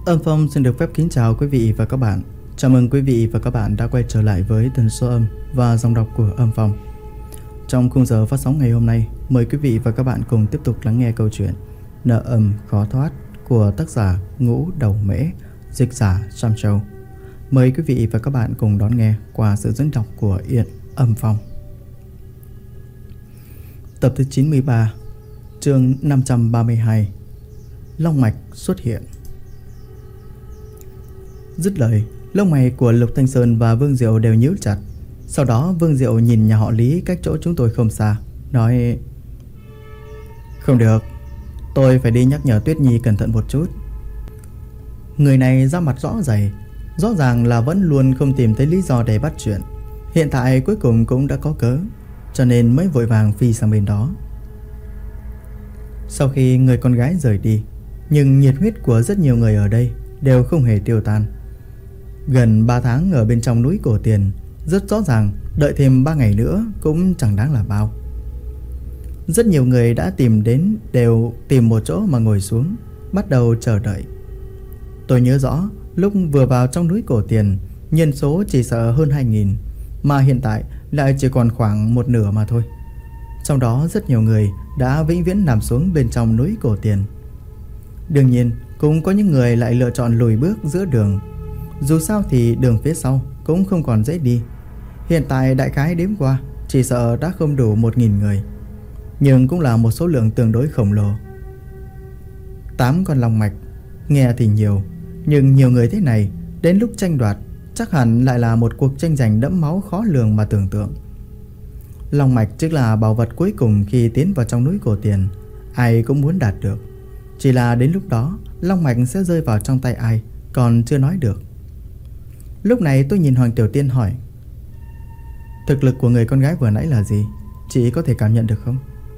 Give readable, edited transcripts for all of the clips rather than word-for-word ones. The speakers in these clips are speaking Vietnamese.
Âm Phong xin được phép kính chào quý vị và các bạn. Chào mừng quý vị và các bạn đã quay trở lại với tần số âm và dòng đọc của Âm Phong. Trong khung giờ phát sóng ngày hôm nay, mời quý vị và các bạn cùng tiếp tục lắng nghe câu chuyện Nợ Âm Khó Thoát của tác giả Ngũ Đầu Mễ, dịch giả Sam Châu. Mời quý vị và các bạn cùng đón nghe qua sự dẫn đọc của Yên Âm Phong. Tập thứ 93, chương 532, Long Mạch xuất hiện. Dứt lời, lông mày của Lục Thanh Sơn và Vương Diệu đều nhíu chặt. Sau đó Vương Diệu nhìn nhà họ Lý cách chỗ chúng tôi không xa, nói: "Không được, tôi phải đi nhắc nhở Tuyết Nhi cẩn thận một chút." Người này ra mặt rõ dày, rõ ràng là vẫn luôn không tìm thấy lý do để bắt chuyện. Hiện tại cuối cùng cũng đã có cớ, cho nên mới vội vàng phi sang bên đó. Sau khi người con gái rời đi, nhưng nhiệt huyết của rất nhiều người ở đây đều không hề tiêu tan. Gần 3 tháng ở bên trong núi Cổ Tiền, rất rõ ràng đợi thêm 3 ngày nữa cũng chẳng đáng là bao. Rất nhiều người đã tìm đến đều tìm một chỗ mà ngồi xuống, bắt đầu chờ đợi. Tôi nhớ rõ lúc vừa vào trong núi Cổ Tiền, nhân số chỉ sợ hơn 2.000, mà hiện tại lại chỉ còn khoảng một nửa mà thôi. Trong đó rất nhiều người đã vĩnh viễn nằm xuống bên trong núi Cổ Tiền. Đương nhiên cũng có những người lại lựa chọn lùi bước giữa đường. Dù sao thì đường phía sau cũng không còn dễ đi. Hiện tại đại khái đếm qua chỉ sợ đã không đủ 1.000 người, nhưng cũng là một số lượng tương đối khổng lồ. 8 con long mạch nghe thì nhiều, nhưng nhiều người thế này, đến lúc tranh đoạt chắc hẳn lại là một cuộc tranh giành đẫm máu khó lường mà tưởng tượng. Long mạch chính là bảo vật cuối cùng khi tiến vào trong núi Cổ Tiền, ai cũng muốn đạt được. Chỉ là đến lúc đó long mạch sẽ rơi vào trong tay ai còn chưa nói được. Lúc này tôi nhìn Hoàng Tiểu Tiên hỏi: "Thực lực của người con gái vừa nãy là gì? Chị có thể cảm nhận được không?"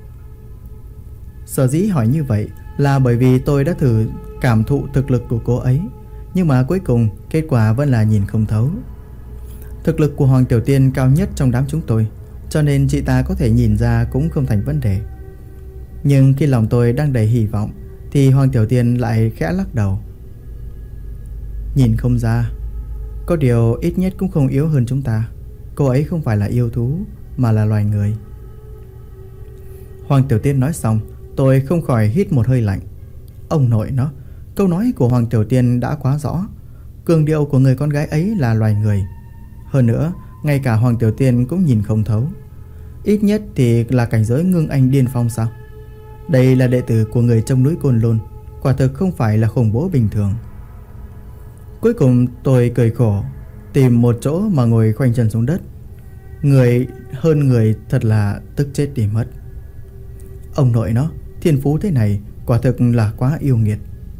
Sở dĩ hỏi như vậy là bởi vì tôi đã thử cảm thụ thực lực của cô ấy, nhưng mà cuối cùng kết quả vẫn là nhìn không thấu. Thực lực của Hoàng Tiểu Tiên cao nhất trong đám chúng tôi, cho nên chị ta có thể nhìn ra cũng không thành vấn đề. Nhưng khi lòng tôi đang đầy hy vọng thì Hoàng Tiểu Tiên lại khẽ lắc đầu: "Nhìn không ra. Có điều ít nhất cũng không yếu hơn chúng ta. Cô ấy không phải là yêu thú mà là loài người." Hoàng Tiểu Tiên nói xong, tôi không khỏi hít một hơi lạnh. Ông nội nó, câu nói của Hoàng Tiểu Tiên đã quá rõ. Cường điệu của người con gái ấy là loài người. Hơn nữa, ngay cả Hoàng Tiểu Tiên cũng nhìn không thấu. Ít nhất thì là cảnh giới ngưng anh điên phong sao? Đây là đệ tử của người trong núi Côn Lôn, quả thực không phải là khủng bố bình thường. Cuối cùng tôi cười khổ, tìm một chỗ mà ngồi khoanh chân xuống đất. Người hơn người thật là tức chết đi mất. Ông nội nó, thiên phú thế này quả thực là quá yêu nghiệt.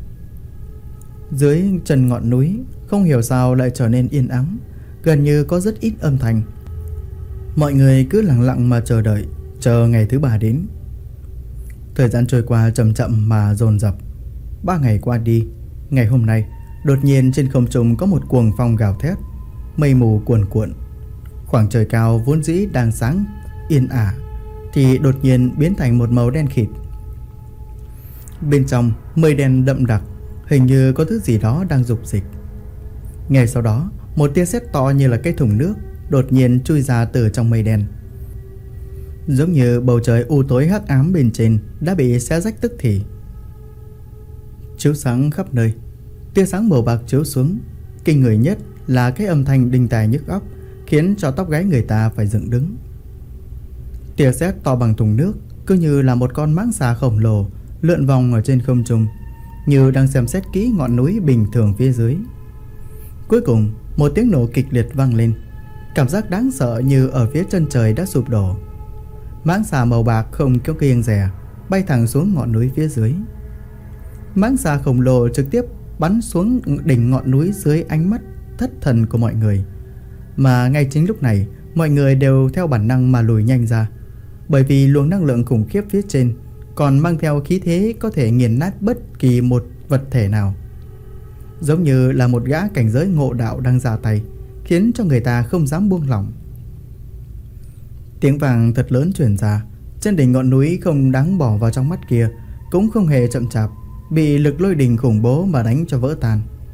Dưới chân ngọn núi không hiểu sao lại trở nên yên ắng, gần như có rất ít âm thanh. Mọi người cứ lặng lặng mà chờ đợi, chờ ngày thứ 3 đến. Thời gian trôi qua chậm chậm mà dồn dập. 3 ngày qua đi, ngày hôm nay đột nhiên trên không trung có một cuồng phong gào thét, mây mù cuồn cuộn. Khoảng trời cao vốn dĩ đang sáng yên ả thì đột nhiên biến thành một màu đen kịt. Bên trong mây đen đậm đặc, hình như có thứ gì đó đang rục dịch. Ngay sau đó, một tia sét to như là cái thùng nước đột nhiên chui ra từ trong mây đen. Giống như bầu trời u tối hắc ám bên trên đã bị xé rách tức thì. Chiếu sáng khắp nơi, tia sáng màu bạc chiếu xuống. Kinh người nhất là cái âm thanh đinh tai nhức óc, khiến cho tóc gáy người ta phải dựng đứng. Tia sét to bằng thùng nước, cứ như là một con mãng xà khổng lồ lượn vòng ở trên không trung, như đang xem xét kỹ ngọn núi bình thường phía dưới. Cuối cùng một tiếng nổ kịch liệt vang lên, cảm giác đáng sợ như ở phía chân trời đã sụp đổ. Mãng xà màu bạc không có kiêng dè bay thẳng xuống ngọn núi phía dưới. Mãng xà khổng lồ trực tiếp bắn xuống đỉnh ngọn núi dưới ánh mắt thất thần của mọi người. Mà ngay chính lúc này, mọi người đều theo bản năng mà lùi nhanh ra, bởi vì luồng năng lượng khủng khiếp phía trên còn mang theo khí thế có thể nghiền nát bất kỳ một vật thể nào. Giống như là một gã cảnh giới ngộ đạo đang ra tay, khiến cho người ta không dám buông lỏng. Tiếng vàng thật lớn truyền ra. Trên đỉnh ngọn núi không đáng bỏ vào trong mắt kia cũng không hề chậm chạp, bị lực lôi đình khủng bố mà đánh cho vỡ tan.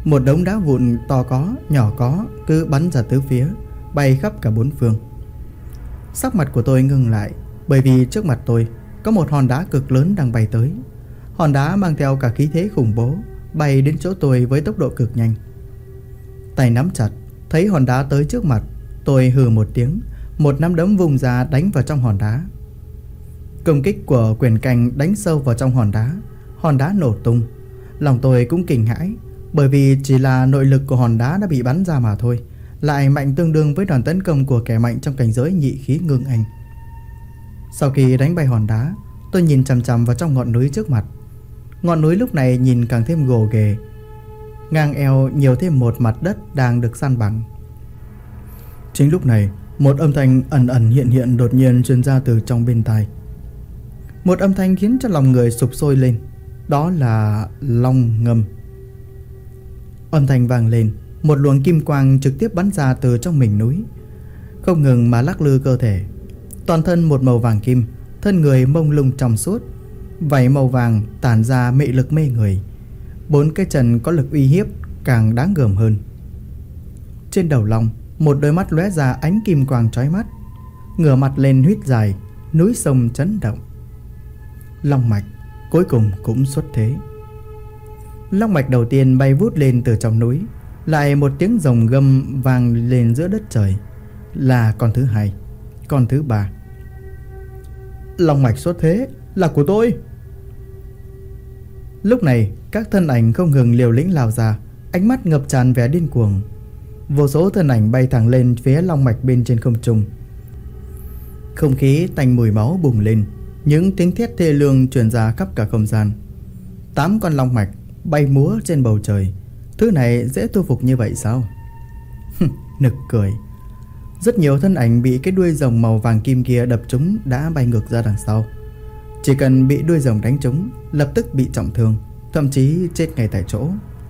Một đống đá vụn to có, nhỏ có cứ bắn ra tứ phía, bay khắp cả bốn phương. Sắc mặt của tôi ngưng lại, bởi vì trước mặt tôi có một hòn đá cực lớn đang bay tới. Hòn đá mang theo cả khí thế khủng bố, bay đến chỗ tôi với tốc độ cực nhanh. Tay nắm chặt, thấy hòn đá tới trước mặt, tôi hừ một tiếng, một nắm đấm vùng ra đánh vào trong hòn đá. Công kích của quyền canh đánh sâu vào trong hòn đá nổ tung. Lòng tôi cũng kinh hãi, bởi vì chỉ là nội lực của hòn đá đã bị bắn ra mà thôi, lại mạnh tương đương với đòn tấn công của kẻ mạnh trong cảnh giới nhị khí ngưng anh. Sau khi đánh bay hòn đá, tôi nhìn chằm chằm vào trong ngọn núi trước mặt. Ngọn núi lúc này nhìn càng thêm gồ ghề, ngang eo nhiều thêm một mặt đất đang được san bằng. Chính lúc này, một âm thanh ẩn ẩn hiện hiện đột nhiên truyền ra từ trong bên tai. Một âm thanh khiến cho lòng người sục sôi lên, đó là long ngâm. Âm thanh vang lên, một luồng kim quang trực tiếp bắn ra từ trong mình núi, không ngừng mà lắc lư cơ thể. Toàn thân một màu vàng kim, thân người mông lung trong suốt, váy màu vàng tản ra mị lực mê người. 4 cái chân có lực uy hiếp càng đáng gờm hơn. Trên đầu long, một đôi mắt lóe ra ánh kim quang chói mắt, ngửa mặt lên huýt dài, núi sông chấn động. Long mạch cuối cùng cũng xuất thế. Long mạch đầu tiên bay vút lên từ trong núi, lại một tiếng rồng gầm vang lên giữa đất trời, là con thứ hai, con thứ ba. Long mạch xuất thế là của tôi. Lúc này các thân ảnh không ngừng liều lĩnh lao ra, ánh mắt ngập tràn vẻ điên cuồng. Vô số thân ảnh bay thẳng lên phía long mạch bên trên không trung. Không khí tanh mùi máu bùng lên, những tiếng thét thê lương truyền ra khắp cả không gian. 8 con long mạch bay múa trên bầu trời. Thứ này dễ thu phục như vậy sao? Nực cười. Rất nhiều thân ảnh bị cái đuôi rồng màu vàng kim kia đập trúng đã bay ngược ra đằng sau. Chỉ cần bị đuôi rồng đánh trúng, lập tức bị trọng thương, thậm chí chết ngay tại chỗ.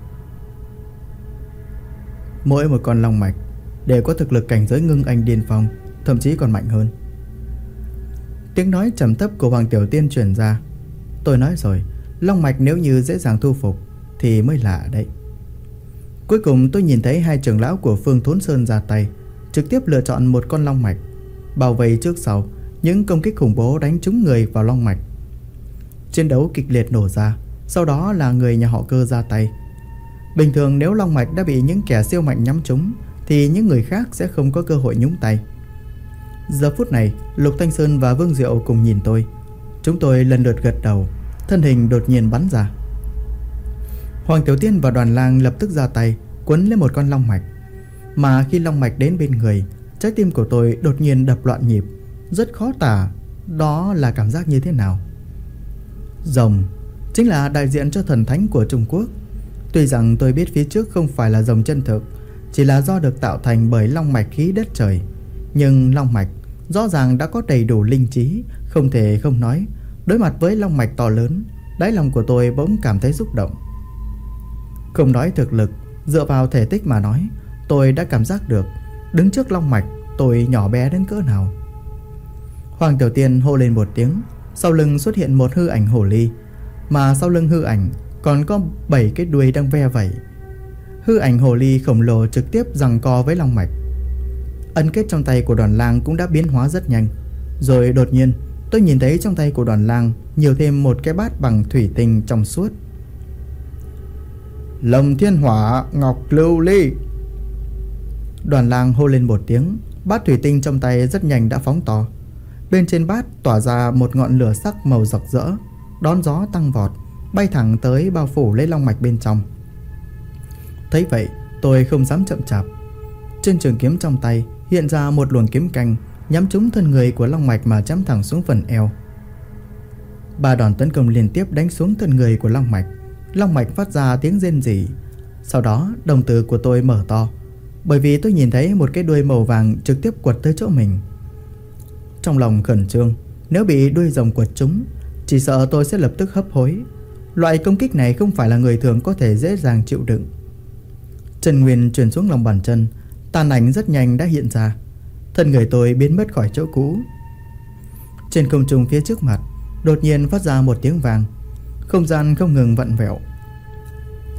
Mỗi một con long mạch đều có thực lực cảnh giới ngưng anh điên phong, thậm chí còn mạnh hơn. Tiếng nói trầm thấp của Hoàng Tiểu Tiên truyền ra. Tôi nói rồi, long mạch nếu như dễ dàng thu phục thì mới lạ đấy. Cuối cùng tôi nhìn thấy hai trưởng lão của Phương Thốn Sơn ra tay, trực tiếp lựa chọn một con long mạch, bao vây trước sau, những công kích khủng bố đánh trúng người vào long mạch. Chiến đấu kịch liệt nổ ra, sau đó là người nhà họ Cơ ra tay. Bình thường nếu long mạch đã bị những kẻ siêu mạnh nhắm trúng thì những người khác sẽ không có cơ hội nhúng tay. Giờ phút này, Lục Thanh Sơn và Vương Diệu cùng nhìn tôi. Chúng tôi lần lượt gật đầu, thân hình đột nhiên bắn ra. Hoàng Tiểu Tiên và Đoàn Lang lập tức ra tay quấn lấy một con long mạch. Mà khi long mạch đến bên người, trái tim của tôi đột nhiên đập loạn nhịp, rất khó tả đó là cảm giác như thế nào. Rồng chính là đại diện cho thần thánh của Trung Quốc. Tuy rằng tôi biết phía trước không phải là rồng chân thực, chỉ là do được tạo thành bởi long mạch khí đất trời, nhưng long mạch rõ ràng đã có đầy đủ linh trí, không thể không nói. Đối mặt với long mạch to lớn, đáy lòng của tôi bỗng cảm thấy xúc động. Không nói thực lực, dựa vào thể tích mà nói, tôi đã cảm giác được đứng trước long mạch tôi nhỏ bé đến cỡ nào. Hoàng Tiểu Tiên hô lên một tiếng, sau lưng xuất hiện một hư ảnh hồ ly, mà sau lưng hư ảnh còn có 7 cái đuôi đang ve vẩy. Hư ảnh hồ ly khổng lồ trực tiếp giằng co với long mạch. Ấn kết trong tay của Đoàn Lang cũng đã biến hóa rất nhanh. Rồi đột nhiên tôi nhìn thấy trong tay của Đoàn Lang nhiều thêm một cái bát bằng thủy tinh trong suốt. Lồng thiên hỏa ngọc lưu ly. Đoàn Lang hô lên một tiếng, bát thủy tinh trong tay rất nhanh đã phóng to. Bên trên bát tỏa ra một ngọn lửa sắc màu rực rỡ, đón gió tăng vọt, bay thẳng tới bao phủ lấy long mạch bên trong. Thấy vậy, tôi không dám chậm chạp. Trên trường kiếm trong tay hiện ra một luồng kiếm canh, nhắm trúng thân người của long mạch mà chém thẳng xuống phần eo. 3 đòn tấn công liên tiếp đánh xuống thân người của long mạch. Long mạch phát ra tiếng rên rỉ. Sau đó đồng tử của tôi mở to, bởi vì tôi nhìn thấy một cái đuôi màu vàng trực tiếp quật tới chỗ mình. Trong lòng khẩn trương, nếu bị đuôi rồng quật trúng, chỉ sợ tôi sẽ lập tức hấp hối. Loại công kích này không phải là người thường có thể dễ dàng chịu đựng. Chân nguyên truyền xuống lòng bàn chân, tàn ảnh rất nhanh đã hiện ra. Thân người tôi biến mất khỏi chỗ cũ. Trên không trung phía trước mặt đột nhiên phát ra một tiếng vang, không gian không ngừng vặn vẹo.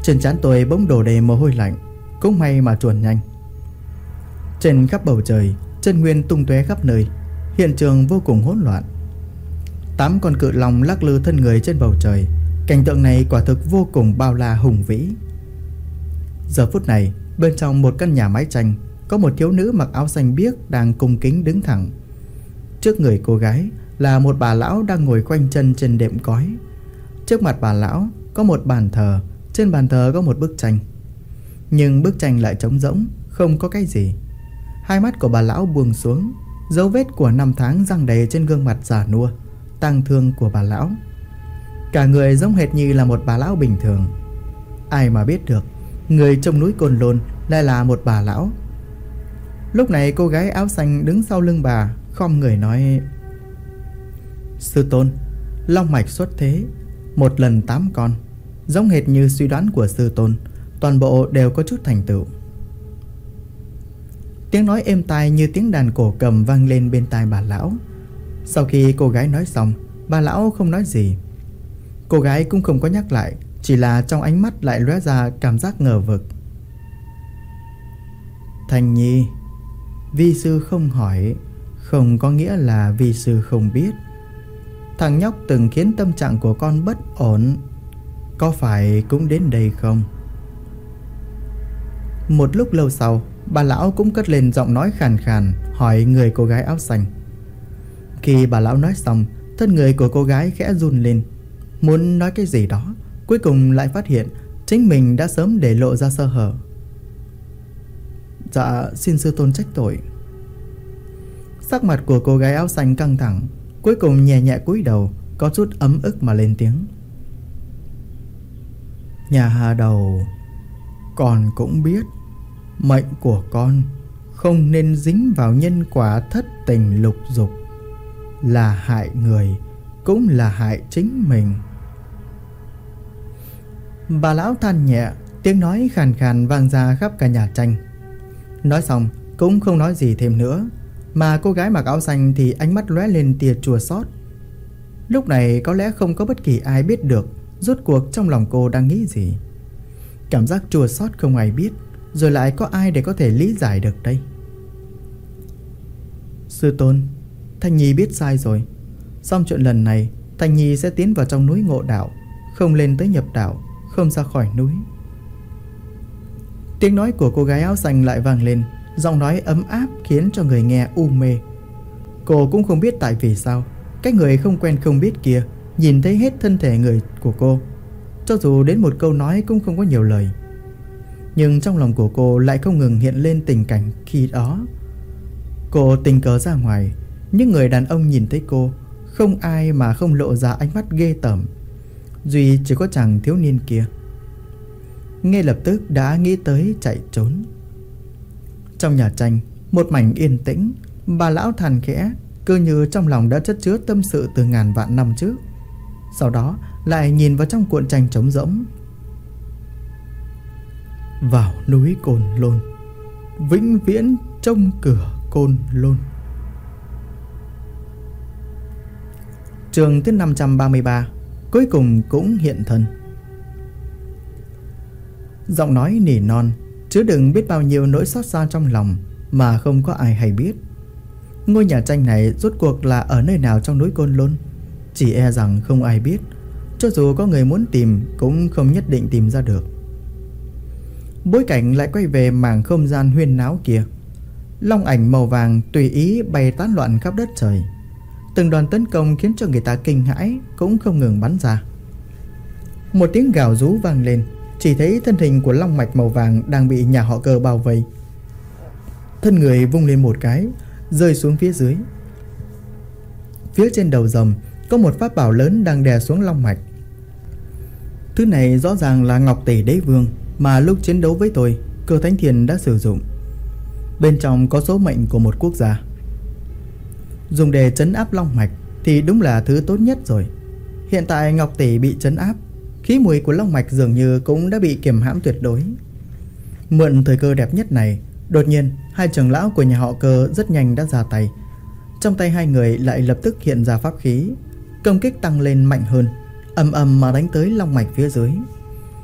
Trên trán tôi bỗng đổ đầy mồ hôi lạnh. Cũng may mà chuồn nhanh. Trên khắp bầu trời, chân nguyên tung tóe khắp nơi. Hiện trường vô cùng hỗn loạn. 8 con cự long lắc lư thân người trên bầu trời. Cảnh tượng này quả thực vô cùng bao la hùng vĩ. Giờ phút này, bên trong một căn nhà mái tranh, có một thiếu nữ mặc áo xanh biếc đang cung kính đứng thẳng. Trước người cô gái là một bà lão đang ngồi khoanh chân trên đệm cói. Trước mặt bà lão có một bàn thờ. Trên bàn thờ có một bức tranh, nhưng bức tranh lại trống rỗng, không có cái gì. Hai mắt của bà lão buông xuống, dấu vết của năm tháng giăng đầy trên gương mặt già nua, tang thương của bà lão. Cả người giống hệt như là một bà lão bình thường. Ai mà biết được, người trong núi Côn Lôn lại là một bà lão. Lúc này cô gái áo xanh đứng sau lưng bà, khom người nói: Sư tôn, long mạch xuất thế, một lần 8 con. Giống hệt như suy đoán của sư tôn, toàn bộ đều có chút thành tựu. Tiếng nói êm tai như tiếng đàn cổ cầm vang lên bên tai bà lão. Sau khi cô gái nói xong, bà lão không nói gì. Cô gái cũng không có nhắc lại, chỉ là trong ánh mắt lại lóe ra cảm giác ngờ vực. Thành Nhi, vi sư không hỏi, không có nghĩa là vi sư không biết. Thằng nhóc từng khiến tâm trạng của con bất ổn, có phải cũng đến đây không? Một lúc lâu sau, bà lão cũng cất lên giọng nói khàn khàn hỏi người cô gái áo xanh. Khi bà lão nói xong, thân người của cô gái khẽ run lên, muốn nói cái gì đó, cuối cùng lại phát hiện chính mình đã sớm để lộ ra sơ hở. Dạ, xin sư tôn trách tội. Sắc mặt của cô gái áo xanh căng thẳng, cuối cùng nhẹ nhẹ cúi đầu, có chút ấm ức mà lên tiếng. Nhà Hà Đầu, con cũng biết mệnh của con không nên dính vào nhân quả thất tình lục dục, là hại người cũng là hại chính mình. Bà lão than nhẹ, tiếng nói khàn khàn vang ra khắp cả nhà tranh. Nói xong cũng không nói gì thêm nữa, mà cô gái mặc áo xanh thì ánh mắt lóe lên tia chua xót. Lúc này có lẽ không có bất kỳ ai biết được rốt cuộc trong lòng cô đang nghĩ gì. Cảm giác chua xót không ai biết, rồi lại có ai để có thể lý giải được đây? Sư tôn, Thanh Nhi biết sai rồi. Xong chuyện lần này, Thanh Nhi sẽ tiến vào trong núi ngộ đạo, không lên tới nhập đạo, không ra khỏi núi. Tiếng nói của cô gái áo xanh lại vang lên, giọng nói ấm áp khiến cho người nghe u mê. Cô cũng không biết tại vì sao cái người không quen không biết kia nhìn thấy hết thân thể người của cô, cho dù đến một câu nói cũng không có nhiều lời. Nhưng trong lòng của cô lại không ngừng hiện lên tình cảnh khi đó. Cô tình cờ ra ngoài, những người đàn ông nhìn thấy cô, không ai mà không lộ ra ánh mắt ghê tởm, duy chỉ có chàng thiếu niên kia. Ngay lập tức đã nghĩ tới chạy trốn. Trong nhà tranh, một mảnh yên tĩnh, bà lão than khẽ, cứ như trong lòng đã chất chứa tâm sự từ ngàn vạn năm trước. Sau đó lại nhìn vào trong cuộn tranh trống rỗng. Vào núi Côn Lôn, vĩnh viễn trông cửa Côn Lôn. Chương thứ 533, cuối cùng cũng hiện thân. Giọng nói nỉ non chứa đựng biết bao nhiêu nỗi xót xa trong lòng mà không có ai hay biết. Ngôi nhà tranh này rốt cuộc là ở nơi nào trong núi Côn Lôn, chỉ e rằng không ai biết. Cho dù có người muốn tìm cũng không nhất định tìm ra được. Bối cảnh lại quay về mảng không gian huyên náo kia. Long ảnh màu vàng tùy ý bay tán loạn khắp đất trời. Từng đoàn tấn công khiến cho người ta kinh hãi cũng không ngừng bắn ra. Một tiếng gào rú vang lên, chỉ thấy thân hình của long mạch màu vàng đang bị nhà họ Cơ bao vây. Thân người vung lên một cái, rơi xuống phía dưới. Phía trên đầu rồng có một pháp bảo lớn đang đè xuống long mạch. Thứ này rõ ràng là Ngọc Tỷ Đế Vương mà lúc chiến đấu với tôi, Cơ Thánh Thiền đã sử dụng. Bên trong có số mệnh của một quốc gia. Dùng để trấn áp long mạch thì đúng là thứ tốt nhất rồi. Hiện tại Ngọc Tỷ bị trấn áp, khí mùi của long mạch dường như cũng đã bị kiềm hãm tuyệt đối. Mượn thời cơ đẹp nhất này, đột nhiên hai trưởng lão của nhà họ Cơ rất nhanh đã ra tay. Trong tay hai người lại lập tức hiện ra pháp khí, công kích tăng lên mạnh hơn, ầm ầm mà đánh tới long mạch phía dưới.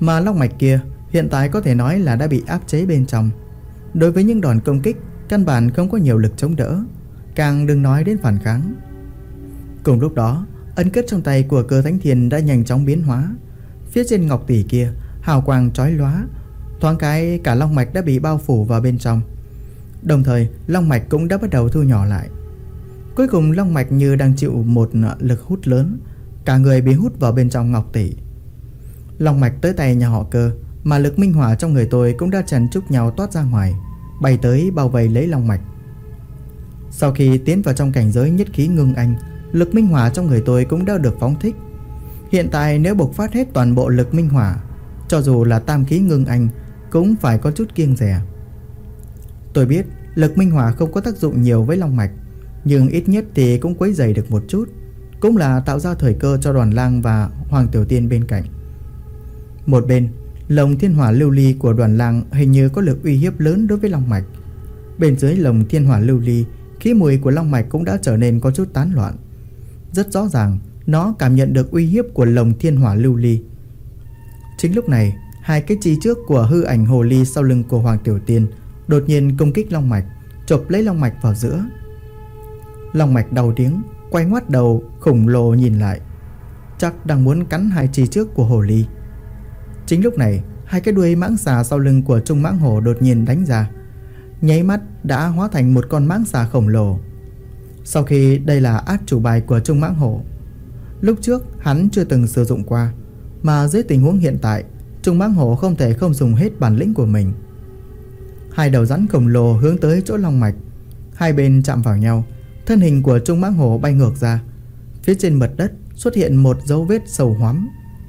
Mà long mạch kia hiện tại có thể nói là đã bị áp chế bên trong. Đối với những đòn công kích, căn bản không có nhiều lực chống đỡ, càng đừng nói đến phản kháng. Cùng lúc đó, ấn kết trong tay của Cơ Thánh Thiên đã nhanh chóng biến hóa. Phía trên ngọc tỷ kia hào quang chói lóa, thoáng cái cả long mạch đã bị bao phủ vào bên trong. Đồng thời long mạch cũng đã bắt đầu thu nhỏ lại. Cuối cùng long mạch như đang chịu một lực hút lớn, cả người bị hút vào bên trong ngọc tỷ. Long mạch tới tay nhà họ Cơ, mà lực minh hỏa trong người tôi cũng đã chần chúc nhau toát ra ngoài, bay tới bao vây lấy long mạch. Sau khi tiến vào trong cảnh giới nhất khí ngưng anh, lực minh hỏa trong người tôi cũng đã được phóng thích. Hiện tại nếu bộc phát hết toàn bộ lực minh hỏa, cho dù là tam khí ngưng anh cũng phải có chút kiêng dè. Tôi biết lực minh hỏa không có tác dụng nhiều với long mạch, nhưng ít nhất thì cũng quấy rầy được một chút, cũng là tạo ra thời cơ cho Đoàn Lang và Hoàng Tiểu Tiên bên cạnh. Một bên, lồng thiên hỏa lưu ly của Đoàn Lang hình như có lực uy hiếp lớn đối với long mạch. Bên dưới lồng thiên hỏa lưu ly, khí mùi của long mạch cũng đã trở nên có chút tán loạn. Rất rõ ràng, nó cảm nhận được uy hiếp của lồng thiên hỏa lưu ly. Chính lúc này, hai cái chi trước của hư ảnh hồ ly sau lưng của Hoàng Tiểu Tiên đột nhiên công kích long mạch, chộp lấy long mạch vào giữa. Long mạch đau tiếng, quay ngoắt đầu khổng lồ nhìn lại, chắc đang muốn cắn hai chi trước của hồ ly. Chính lúc này, hai cái đuôi mãng xà sau lưng của Trung Mãng Hổ đột nhiên đánh ra, nháy mắt đã hóa thành một con mãng xà khổng lồ. Sau khi đây là át chủ bài của Trung Mãng Hổ, lúc trước hắn chưa từng sử dụng qua, mà dưới tình huống hiện tại, Trung Mãng Hổ không thể không dùng hết bản lĩnh của mình. Hai đầu rắn khổng lồ hướng tới chỗ long mạch, hai bên chạm vào nhau, thân hình của Trung Mãng Hổ bay ngược ra. Phía trên mặt đất xuất hiện một dấu vết sâu hoắm.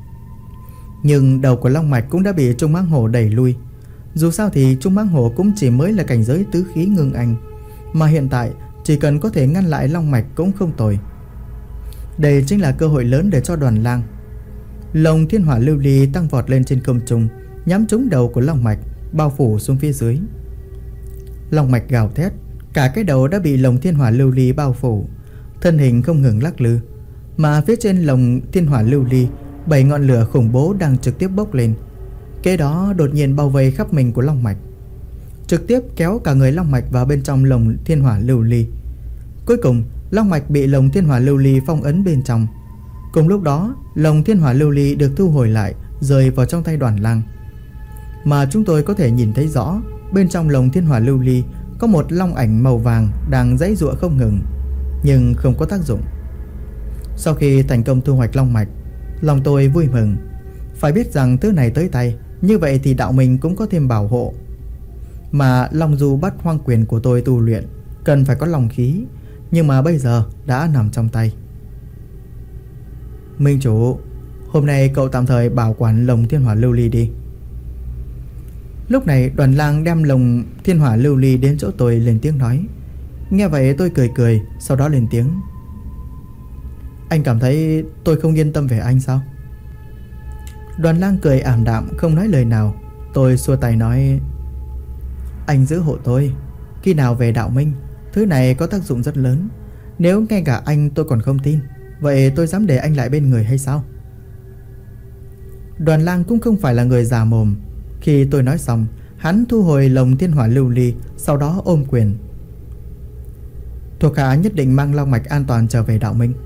Nhưng đầu của long mạch cũng đã bị Trung Mãng Hổ đẩy lui. Dù sao thì Trung Mãng Hổ cũng chỉ mới là cảnh giới tứ khí ngưng anh, mà hiện tại chỉ cần có thể ngăn lại long mạch cũng không tồi. Đây chính là cơ hội lớn để cho Đoàn Lang. Lồng thiên hỏa lưu ly tăng vọt lên trên không trung, nhắm trúng đầu của long mạch, bao phủ xuống phía dưới. Long mạch gào thét, cả cái đầu đã bị lồng thiên hỏa lưu ly bao phủ, thân hình không ngừng lắc lư. Mà phía trên lồng thiên hỏa lưu ly, 7 ngọn lửa khủng bố đang trực tiếp bốc lên. Kế đó đột nhiên bao vây khắp mình của long mạch, trực tiếp kéo cả người long mạch vào bên trong lồng thiên hỏa lưu ly. Cuối cùng long mạch bị lồng thiên hỏa lưu ly phong ấn bên trong. Cùng lúc đó, lồng thiên hỏa lưu ly được thu hồi lại, rơi vào trong tay Đoàn Lang. Mà chúng tôi có thể nhìn thấy rõ, bên trong lồng thiên hỏa lưu ly có một long ảnh màu vàng đang giãy giụa không ngừng, nhưng không có tác dụng. Sau khi thành công thu hoạch long mạch, lòng tôi vui mừng. Phải biết rằng thứ này tới tay, như vậy thì đạo mình cũng có thêm bảo hộ. Mà long du bát hoang quyền của tôi tu luyện cần phải có long khí, nhưng mà bây giờ đã nằm trong tay. Minh chủ, hôm nay cậu tạm thời bảo quản lồng thiên hỏa lưu ly đi. Lúc này Đoàn Lang đem lồng thiên hỏa lưu ly đến chỗ tôi lên tiếng nói. Nghe vậy tôi cười cười, sau đó lên tiếng. Anh cảm thấy tôi không yên tâm về anh sao? Đoàn Lang cười ảm đạm không nói lời nào. Tôi xua tay nói, anh giữ hộ tôi, khi nào về đạo minh, thứ này có tác dụng rất lớn. Nếu ngay cả anh tôi còn không tin, vậy tôi dám để anh lại bên người hay sao? Đoàn Lang cũng không phải là người già mồm. Khi tôi nói xong, hắn thu hồi lồng thiên hỏa lưu ly, sau đó ôm quyền. Thuộc hạ nhất định mang long mạch an toàn trở về đạo minh.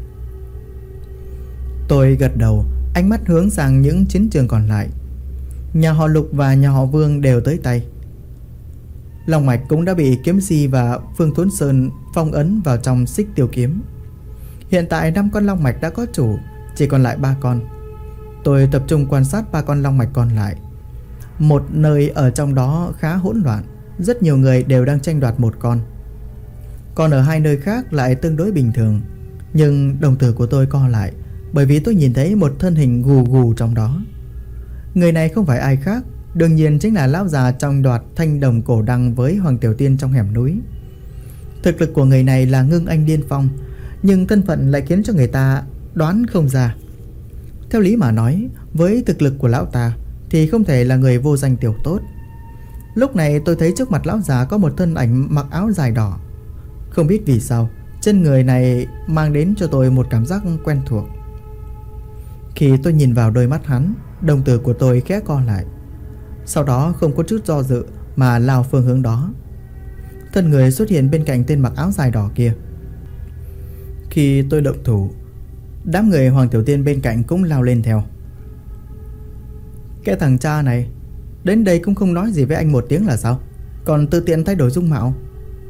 Tôi gật đầu, ánh mắt hướng sang những chiến trường còn lại. Nhà họ Lục và nhà họ Vương đều tới tay. Long mạch cũng đã bị Kiếm Si và Phương Thốn Sơn phong ấn vào trong xích tiêu kiếm. Hiện tại 5 con long mạch đã có chủ, chỉ còn lại 3 con. Tôi tập trung quan sát 3 con long mạch còn lại. Một nơi ở trong đó khá hỗn loạn, rất nhiều người đều đang tranh đoạt một con. Còn ở 2 nơi khác lại tương đối bình thường. Nhưng đồng tử của tôi co lại, bởi vì tôi nhìn thấy một thân hình gù gù trong đó. Người này không phải ai khác, đương nhiên chính là lão già trong đoạt thanh đồng cổ đăng với Hoàng Tiểu Tiên trong hẻm núi. Thực lực của người này là ngưng anh điên phong, nhưng thân phận lại khiến cho người ta đoán không ra. Theo lý mà nói, với thực lực của lão ta thì không thể là người vô danh tiểu tốt. Lúc này tôi thấy trước mặt lão già có một thân ảnh mặc áo dài đỏ. Không biết vì sao, trên người này mang đến cho tôi một cảm giác quen thuộc. Khi tôi nhìn vào đôi mắt hắn, Đồng tử của tôi khẽ co lại. Sau đó không có chút do dự mà lao phương hướng đó. Thân người xuất hiện bên cạnh tên mặc áo dài đỏ kia. Khi tôi động thủ, đám người Hoàng Tiểu Tiên bên cạnh cũng lao lên theo. Cái thằng cha này đến đây cũng không nói gì với anh một tiếng là sao? Còn tự tiện thay đổi dung mạo.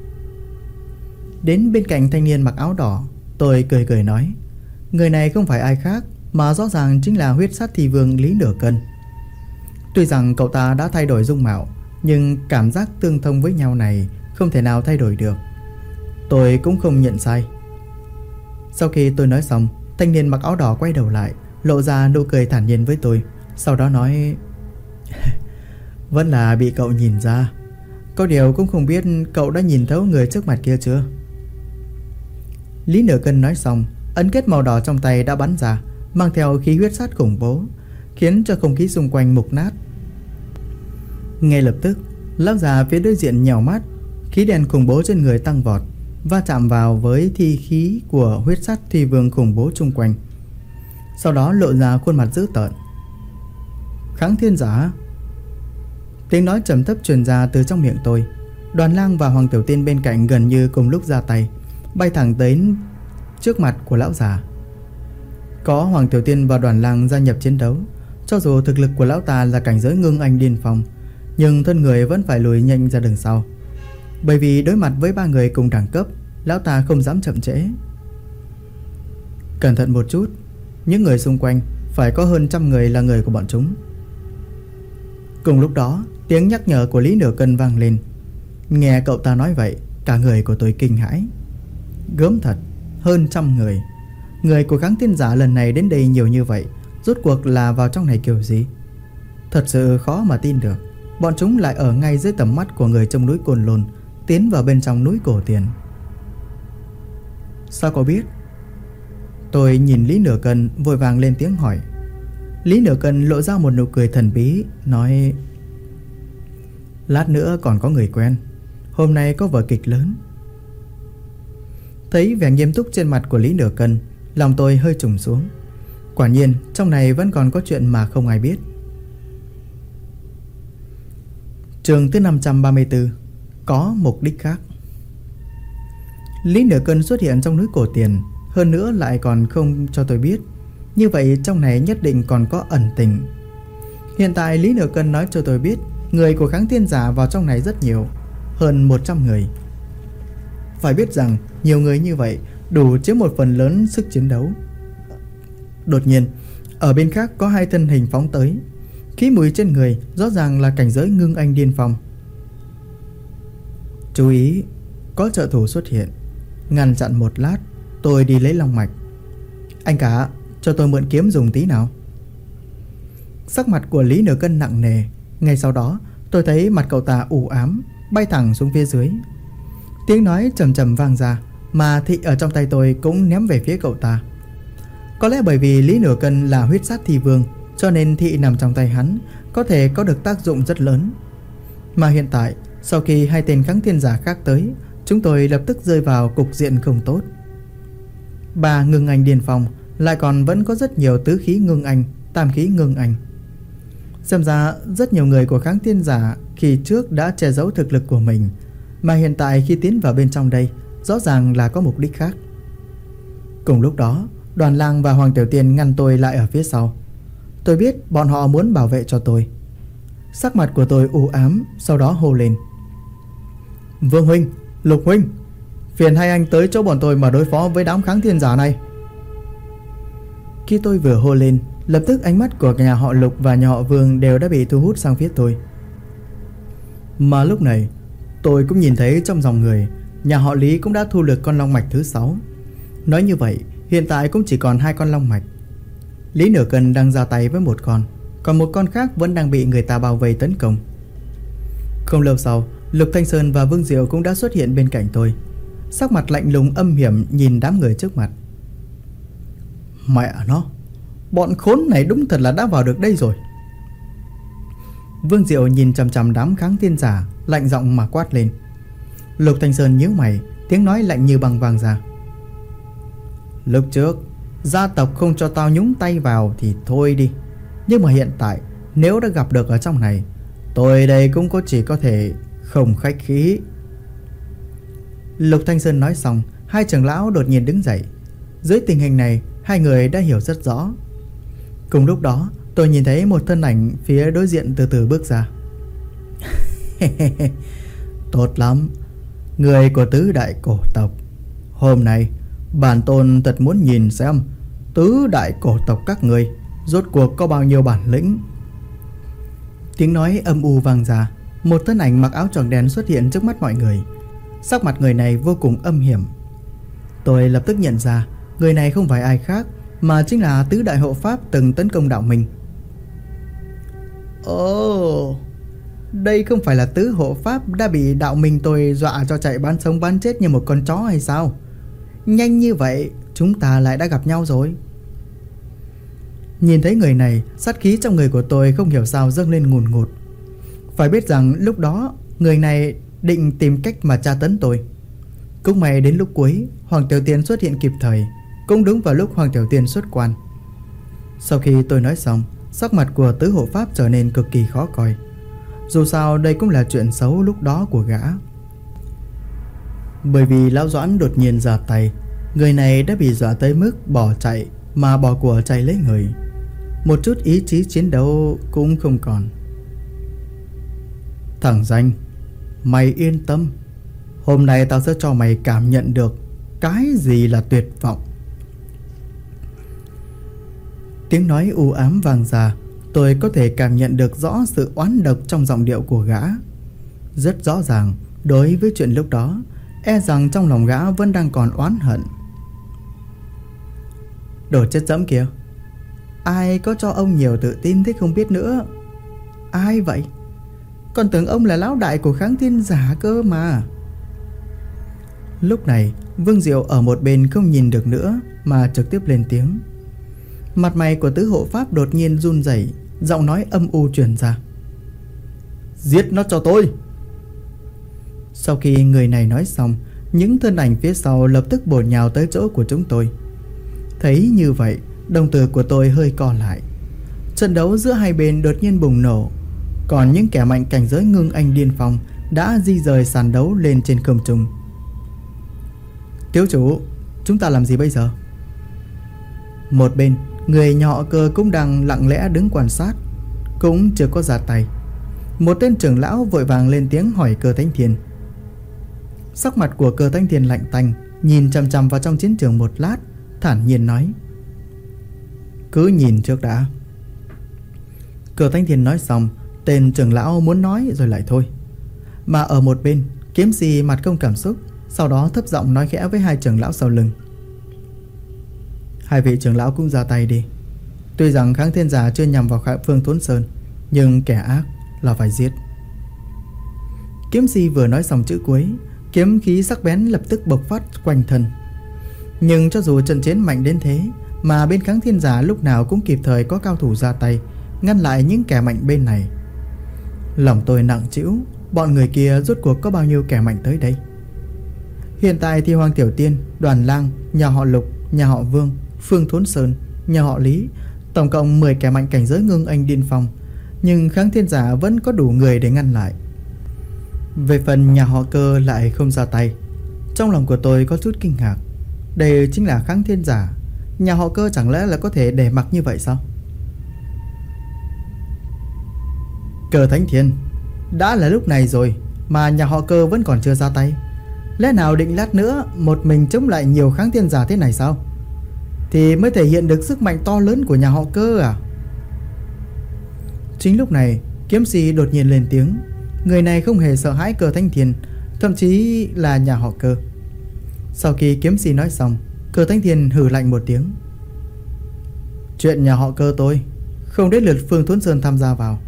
Đến bên cạnh thanh niên mặc áo đỏ, tôi cười cười nói, người này không phải ai khác mà rõ ràng chính là huyết sát thi vương Lý Nửa Cân. Tuy rằng cậu ta đã thay đổi dung mạo, nhưng cảm giác tương thông với nhau này không thể nào thay đổi được. Tôi cũng không nhận sai. Sau khi tôi nói xong, thanh niên mặc áo đỏ quay đầu lại, lộ ra nụ cười thản nhiên với tôi. Sau đó nói, vẫn là bị cậu nhìn ra. Có điều cũng không biết cậu đã nhìn thấu người trước mặt kia chưa. Lý Nửa Cân nói xong, ấn kết màu đỏ trong tay đã bắn ra, mang theo khí huyết sát khủng bố, khiến cho không khí xung quanh mục nát. Ngay lập tức, lão già phía đối diện nhào mắt, khí đen khủng bố trên người tăng vọt, va chạm vào với thi khí của huyết sát thi vương khủng bố chung quanh. Sau đó lộ ra khuôn mặt dữ tợn. Kháng thiên giả. Tiếng nói trầm thấp truyền ra từ trong miệng tôi. Đoàn Lang và Hoàng Tiểu Tiên bên cạnh gần như cùng lúc ra tay, bay thẳng tới trước mặt của lão già. Có Hoàng Tiểu Tiên và Đoàn Lang gia nhập chiến đấu, cho dù thực lực của lão ta là cảnh giới ngưng anh điên phong, nhưng thân người vẫn phải lùi nhanh ra đằng sau. Bởi vì đối mặt với ba người cùng đẳng cấp, lão ta không dám chậm trễ. Cẩn thận một chút, những người xung quanh phải có hơn 100 người là người của bọn chúng. Cùng lúc đó, tiếng nhắc nhở của Lý Nửa Cân vang lên. Nghe cậu ta nói vậy, cả người của tôi kinh hãi. Gớm thật, hơn 100 người. Người của kháng thiên giả lần này đến đây nhiều như vậy, rốt cuộc là vào trong này kiểu gì? Thật sự khó mà tin được. Bọn chúng lại ở ngay dưới tầm mắt của người trong núi Côn Lôn, tiến vào bên trong núi Cổ Tiền. Sao cậu biết? Tôi nhìn Lý Nửa Cân vội vàng lên tiếng hỏi. Lý Nửa Cân lộ ra một nụ cười thần bí, nói, lát nữa còn có người quen. Hôm nay có vở kịch lớn. Thấy vẻ nghiêm túc trên mặt của Lý Nửa Cân, lòng tôi hơi trùng xuống. Quả nhiên trong này vẫn còn có chuyện mà không ai biết. Chương thứ 534. Có mục đích khác. Lý Nửa Cân xuất hiện trong núi Cổ Tiền, hơn nữa lại còn không cho tôi biết. Như vậy trong này nhất định còn có ẩn tình. Hiện tại Lý Nửa Cân nói cho tôi biết người của kháng thiên giả vào trong này rất nhiều, hơn 100 người. Phải biết rằng nhiều người như vậy đủ chiếm một phần lớn sức chiến đấu. Đột nhiên, ở bên khác có hai thân hình phóng tới. Khí mùi trên người rõ ràng là cảnh giới ngưng anh điên phong. Chú ý, có trợ thủ xuất hiện. Ngăn chặn một lát, tôi đi lấy long mạch. Anh cả, cho tôi mượn kiếm dùng tí nào. Sắc mặt của Lý Nửa Cân nặng nề. Ngay sau đó tôi thấy mặt cậu ta u ám, bay thẳng xuống phía dưới. Tiếng nói trầm trầm vang ra, mà thị ở trong tay tôi cũng ném về phía cậu ta. Có lẽ bởi vì Lý Nửa Cân là huyết sát thi vương, cho nên thị nằm trong tay hắn có thể có được tác dụng rất lớn. Mà hiện tại, sau khi hai tên kháng thiên giả khác tới, chúng tôi lập tức rơi vào cục diện không tốt. Ba ngưng anh điên phong, lại còn vẫn có rất nhiều tứ khí ngưng anh, tam khí ngưng anh. Xem ra rất nhiều người của kháng thiên giả khi trước đã che giấu thực lực của mình, mà hiện tại khi tiến vào bên trong đây, rõ ràng là có mục đích khác. Cùng lúc đó, Đoàn Lang và Hoàng Tiểu Tiên ngăn tôi lại ở phía sau. Tôi biết bọn họ muốn bảo vệ cho tôi. Sắc mặt của tôi u ám, sau đó hô lên. Vương huynh, Lục huynh, phiền hai anh tới chỗ bọn tôi mà đối phó với đám kháng thiên giả này. Khi tôi vừa hô lên, lập tức ánh mắt của nhà họ Lục và nhà họ Vương đều đã bị thu hút sang phía tôi. Mà lúc này, tôi cũng nhìn thấy trong dòng người, nhà họ Lý cũng đã thu được con long mạch thứ 6. Nói như vậy, hiện tại cũng chỉ còn 2 con long mạch. Lý Nửa Cân đang ra tay với một con, còn một con khác vẫn đang bị người ta bao vây tấn công. Không lâu sau, Lục Thanh Sơn và Vương Diệu cũng đã xuất hiện bên cạnh tôi, sắc mặt lạnh lùng âm hiểm nhìn đám người trước mặt. Mẹ nó, bọn khốn này đúng thật là đã vào được đây rồi. Vương Diệu nhìn chằm chằm đám kháng thiên giả, lạnh giọng mà quát lên. Lục Thanh Sơn nhíu mày, tiếng nói lạnh như băng vang ra. Lúc trước gia tộc không cho tao nhúng tay vào thì thôi đi, Nhưng mà hiện tại nếu đã gặp được ở trong này, tôi đây cũng chỉ có thể không khách khí. Lục Thanh Sơn nói xong, hai trưởng lão đột nhiên đứng dậy. Dưới tình hình này, hai người đã hiểu rất rõ. Cùng lúc đó, tôi nhìn thấy một thân ảnh phía đối diện từ từ bước ra. Tốt lắm, người của tứ đại cổ tộc. Hôm nay bản tôn thật muốn nhìn xem tứ đại cổ tộc các người rốt cuộc có bao nhiêu bản lĩnh. Tiếng nói âm u vang ra. Một thân ảnh mặc áo choàng đen xuất hiện trước mắt mọi người. Sắc mặt người này vô cùng âm hiểm. Tôi lập tức nhận ra người này không phải ai khác mà chính là tứ đại hộ pháp từng tấn công đạo minh. Ồ, đây không phải là tứ hộ pháp đã bị đạo minh tôi dọa cho chạy bán sống bán chết như một con chó hay sao? Nhanh như vậy chúng ta lại đã gặp nhau rồi. Nhìn thấy người này, sát khí trong người của tôi không hiểu sao dâng lên ngùn ngụt. Phải biết rằng lúc đó người này định tìm cách mà tra tấn tôi. Cũng may đến lúc cuối Hoàng Tiểu Tiên xuất hiện kịp thời, cũng đúng vào lúc Hoàng Tiểu Tiên xuất quan. Sau khi tôi nói xong, sắc mặt của tứ hộ pháp trở nên cực kỳ khó coi. Dù sao đây cũng là chuyện xấu lúc đó của gã. Bởi vì lão Doãn đột nhiên ra tay, người này đã bị dọa tới mức bỏ chạy mà bỏ của chạy lấy người. Một chút ý chí chiến đấu cũng không còn. Thằng danh, mày yên tâm, hôm nay tao sẽ cho mày cảm nhận được cái gì là tuyệt vọng. Tiếng nói u ám vang ra. Tôi có thể cảm nhận được rõ sự oán độc trong giọng điệu của gã. Rất rõ ràng, đối với chuyện lúc đó, e rằng trong lòng gã vẫn đang còn oán hận. Đồ chất dẫm kìa, ai có cho ông nhiều tự tin thế không biết nữa. Ai vậy? Còn tưởng ông là lão đại của Kháng Thiên Giả cơ mà. Lúc này Vương Diệu ở một bên không nhìn được nữa mà trực tiếp lên tiếng. Mặt mày của tứ hộ pháp đột nhiên run rẩy, giọng nói âm u truyền ra. Giết nó cho tôi. Sau khi người này nói xong, những thân ảnh phía sau lập tức bổ nhào tới chỗ của chúng tôi. Thấy như vậy, đồng tử của tôi hơi co lại. Trận đấu giữa hai bên đột nhiên bùng nổ. Còn những kẻ mạnh cảnh giới ngưng anh điên phong đã di rời sàn đấu lên trên không trung. Thiếu chủ, chúng ta làm gì bây giờ? Một bên, người nhỏ cơ cũng đang lặng lẽ đứng quan sát, cũng chưa có ra tay. Một tên trưởng lão vội vàng lên tiếng hỏi Cơ Thánh Thiên. Sắc mặt của Cơ Thánh Thiên lạnh tanh, nhìn chằm chằm vào trong chiến trường một lát, thản nhiên nói. Cứ nhìn trước đã. Cơ Thánh Thiên nói xong, tên trưởng lão muốn nói rồi lại thôi. Mà ở một bên, Kiếm Si mặt không cảm xúc, sau đó thấp giọng nói khẽ với hai trưởng lão sau lưng. Hai vị trưởng lão cũng ra tay đi. Tuy rằng Kháng Thiên Giả chưa nhằm vào Phương Thốn Sơn, nhưng kẻ ác là phải giết. Kiếm Si vừa nói xong chữ cuối, kiếm khí sắc bén lập tức bộc phát quanh thân. Nhưng cho dù trận chiến mạnh đến thế, mà bên Kháng Thiên Giả lúc nào cũng kịp thời có cao thủ ra tay ngăn lại những kẻ mạnh bên này. Lòng tôi nặng trĩu, bọn người kia rốt cuộc có bao nhiêu kẻ mạnh tới đây? Hiện tại thì Hoàng Tiểu Tiên, Đoàn Lang, nhà họ Lục, nhà họ Vương, Phương Thốn Sơn, nhà họ Lý, tổng cộng 10 kẻ mạnh cảnh giới ngưng anh điên phong, nhưng Kháng Thiên Giả vẫn có đủ người để ngăn lại. Về phần nhà họ Cơ lại không ra tay. Trong lòng của tôi có chút kinh ngạc. Đây chính là Kháng Thiên Giả, nhà họ Cơ chẳng lẽ là có thể để mặc như vậy sao? Cơ Thánh Thiên, đã là lúc này rồi mà nhà họ Cơ vẫn còn chưa ra tay. Lẽ nào định lát nữa một mình chống lại nhiều Kháng Thiên Giả thế này sao? Thì mới thể hiện được sức mạnh to lớn của nhà họ Cơ à? Chính lúc này, Kiếm Si đột nhiên lên tiếng. Người này không hề sợ hãi Cơ Thánh Thiên, thậm chí là nhà họ Cơ. Sau khi Kiếm Si nói xong, Cơ Thánh Thiên hừ lạnh một tiếng. Chuyện nhà họ Cơ tôi không đến lượt Phương Thốn Sơn tham gia vào.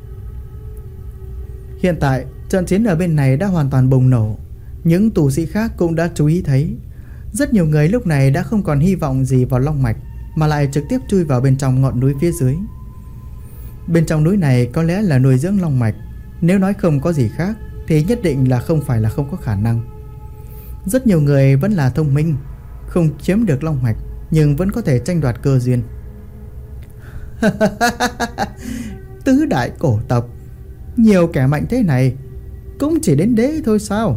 Hiện tại trận chiến ở bên này đã hoàn toàn bùng nổ. Những tù sĩ khác cũng đã chú ý thấy. Rất nhiều người lúc này đã không còn hy vọng gì vào Long Mạch, mà lại trực tiếp chui vào bên trong ngọn núi phía dưới. Bên trong núi này có lẽ là nuôi dưỡng Long Mạch. Nếu nói không có gì khác thì nhất định là không phải là không có khả năng. Rất nhiều người vẫn là thông minh, không chiếm được Long Mạch nhưng vẫn có thể tranh đoạt cơ duyên. Tứ đại cổ tộc, nhiều kẻ mạnh thế này, cũng chỉ đến đế thôi sao?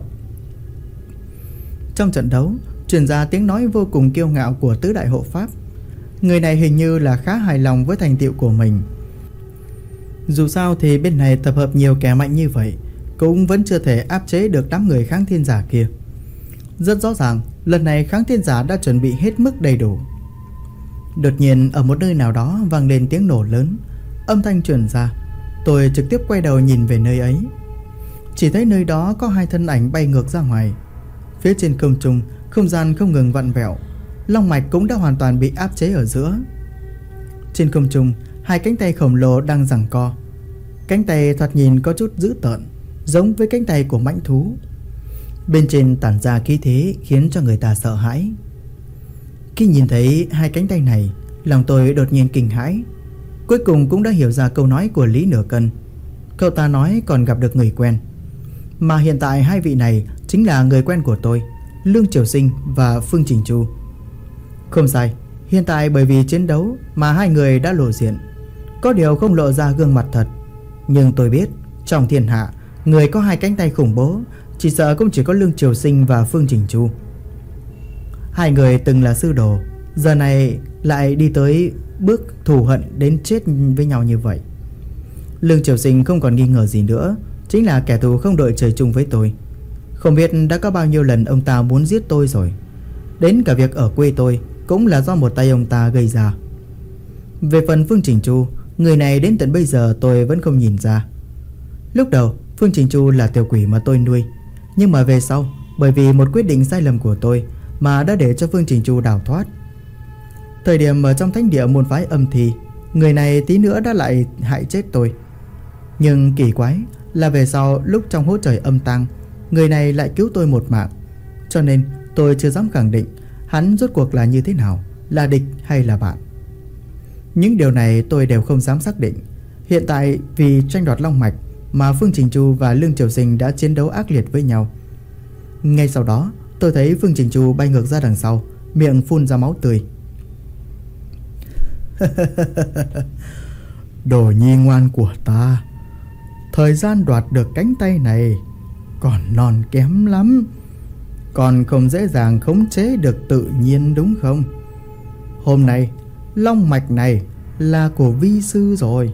Trong trận đấu truyền ra tiếng nói vô cùng kiêu ngạo của tứ đại hộ pháp. Người này hình như là khá hài lòng với thành tựu của mình. Dù sao thì bên này tập hợp nhiều kẻ mạnh như vậy, cũng vẫn chưa thể áp chế được đám người kháng thiên giả kia. Rất rõ ràng, lần này kháng thiên giả đã chuẩn bị hết mức đầy đủ. Đột nhiên ở một nơi nào đó vang lên tiếng nổ lớn. Âm thanh truyền ra. Tôi trực tiếp quay đầu nhìn về nơi ấy. Chỉ thấy nơi đó có hai thân ảnh bay ngược ra ngoài. Phía trên không trung, không gian không ngừng vặn vẹo. Long mạch cũng đã hoàn toàn bị áp chế ở giữa. Trên không trung, hai cánh tay khổng lồ đang giằng co. Cánh tay thoạt nhìn có chút dữ tợn, giống với cánh tay của mãnh thú. Bên trên tản ra khí thế khiến cho người ta sợ hãi. Khi nhìn thấy hai cánh tay này, lòng tôi đột nhiên kinh hãi. Cuối cùng cũng đã hiểu ra câu nói của Lý Nửa Cân. Cậu ta nói còn gặp được người quen. Mà hiện tại hai vị này chính là người quen của tôi, Lương Triều Sinh và Phương Trình Chu. Không sai, hiện tại bởi vì chiến đấu mà hai người đã lộ diện. Có điều không lộ ra gương mặt thật. Nhưng tôi biết trong thiên hạ, người có hai cánh tay khủng bố chỉ sợ cũng chỉ có Lương Triều Sinh và Phương Trình Chu. Hai người từng là sư đồ, giờ này lại đi tới bước thù hận đến chết với nhau như vậy. Lương Triều Sinh không còn nghi ngờ gì nữa, chính là kẻ thù không đội trời chung với tôi. Không biết đã có bao nhiêu lần ông ta muốn giết tôi rồi. Đến cả việc ở quê tôi cũng là do một tay ông ta gây ra. Về phần Phương Trình Chu, người này đến tận bây giờ tôi vẫn không nhìn ra. Lúc đầu Phương Trình Chu là tiểu quỷ mà tôi nuôi, nhưng mà về sau bởi vì một quyết định sai lầm của tôi mà đã để cho Phương Trình Chu đào thoát. Thời điểm ở trong thánh địa môn phái âm thì, người này tí nữa đã lại hại chết tôi. Nhưng kỳ quái là về sau lúc trong hố trời âm tang, người này lại cứu tôi một mạng. Cho nên tôi chưa dám khẳng định hắn rốt cuộc là như thế nào, là địch hay là bạn. Những điều này tôi đều không dám xác định. Hiện tại vì tranh đoạt long mạch mà Phương Trình Chu và Lương Triều Sinh đã chiến đấu ác liệt với nhau. Ngay sau đó tôi thấy Phương Trình Chu bay ngược ra đằng sau, miệng phun ra máu tươi. Đồ nhi ngoan của ta, thời gian đoạt được cánh tay này còn non kém lắm. Còn không dễ dàng khống chế được tự nhiên đúng không? Hôm nay long mạch này là của vi sư rồi.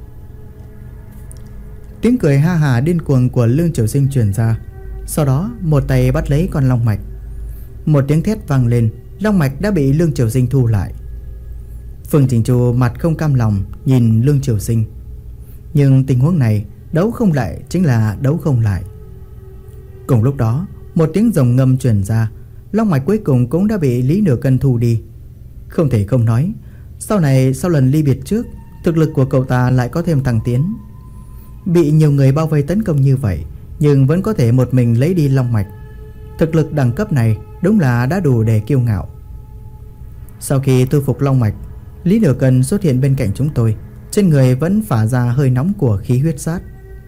Tiếng cười ha hả điên cuồng của Lương Triều Sinh truyền ra. Sau đó một tay bắt lấy con long mạch. Một tiếng thét vang lên, long mạch đã bị Lương Triều Sinh thu lại. Phương Trình Chu mặt không cam lòng nhìn Lương Triều Sinh. Nhưng tình huống này đấu không lại chính là đấu không lại. Cùng lúc đó một tiếng rồng ngâm truyền ra. Long mạch cuối cùng cũng đã bị Lý Nửa Cân thu đi. Không thể không nói, sau này sau lần ly biệt trước, thực lực của cậu ta lại có thêm thăng tiến. Bị nhiều người bao vây tấn công như vậy, nhưng vẫn có thể một mình lấy đi long mạch. Thực lực đẳng cấp này đúng là đã đủ để kiêu ngạo. Sau khi tu phục long mạch, Lý Nửa Cân xuất hiện bên cạnh chúng tôi. Trên người vẫn phả ra hơi nóng của khí huyết sát.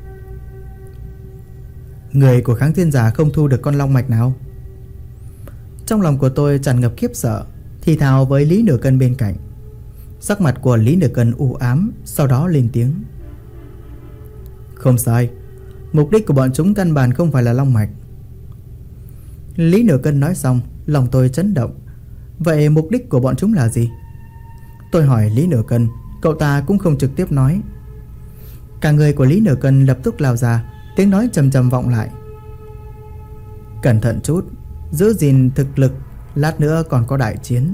Người của kháng thiên giả không thu được con long mạch nào? Trong lòng của tôi tràn ngập khiếp sợ, thì thào với Lý Nửa Cân bên cạnh. Sắc mặt của Lý Nửa Cân u ám, sau đó lên tiếng. Không sai, mục đích của bọn chúng căn bản không phải là long mạch. Lý Nửa Cân nói xong, lòng tôi chấn động. Vậy mục đích của bọn chúng là gì? Tôi hỏi Lý Nửa Cân, cậu ta cũng không trực tiếp nói. Cả người của Lý Nửa Cân lập tức lao ra, tiếng nói trầm trầm vọng lại. Cẩn thận chút, giữ gìn thực lực, lát nữa còn có đại chiến.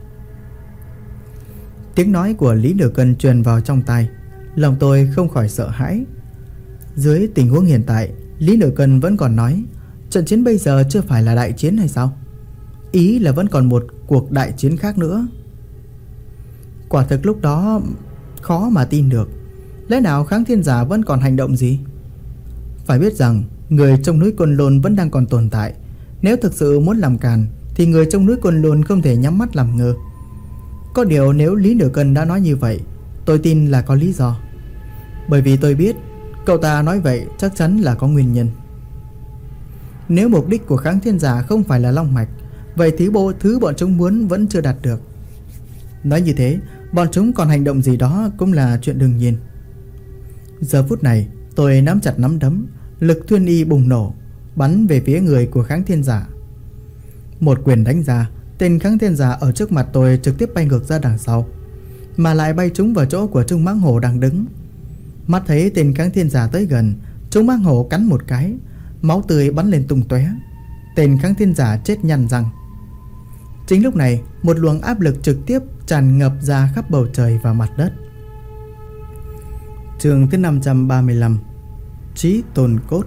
Tiếng nói của Lý Nửa Cân truyền vào trong tai, lòng tôi không khỏi sợ hãi. Dưới tình huống hiện tại, Lý Nửa Cân vẫn còn nói trận chiến bây giờ chưa phải là đại chiến hay sao? Ý là vẫn còn một cuộc đại chiến khác nữa. Quả thực lúc đó khó mà tin được. Lẽ nào kháng thiên giả vẫn còn hành động gì? Phải biết rằng người trong núi Côn Lôn vẫn đang còn tồn tại. Nếu thực sự muốn làm càn thì người trong núi Côn Lôn không thể nhắm mắt làm ngơ. Có điều nếu Lý Nửa Cân đã nói như vậy, tôi tin là có lý do. Bởi vì tôi biết cậu ta nói vậy chắc chắn là có nguyên nhân. Nếu mục đích của kháng thiên giả không phải là long mạch, vậy thứ bọn chúng muốn vẫn chưa đạt được. Nói như thế, bọn chúng còn hành động gì đó cũng là chuyện đương nhiên. Giờ phút này tôi nắm chặt nắm đấm, lực thuyên y bùng nổ, bắn về phía người của Kháng Thiên Giả. Một quyền đánh ra, tên Kháng Thiên Giả ở trước mặt tôi trực tiếp bay ngược ra đằng sau, mà lại bay trúng vào chỗ của Trung Mãng Hổ đang đứng. Mắt thấy tên Kháng Thiên Giả tới gần, Trung Mãng Hổ cắn một cái, máu tươi bắn lên tung tóe. Tên Kháng Thiên Giả chết nhăn răng. Chính lúc này, một luồng áp lực trực tiếp tràn ngập ra khắp bầu trời và mặt đất. Chương thứ 535: Chí Tôn Cốt.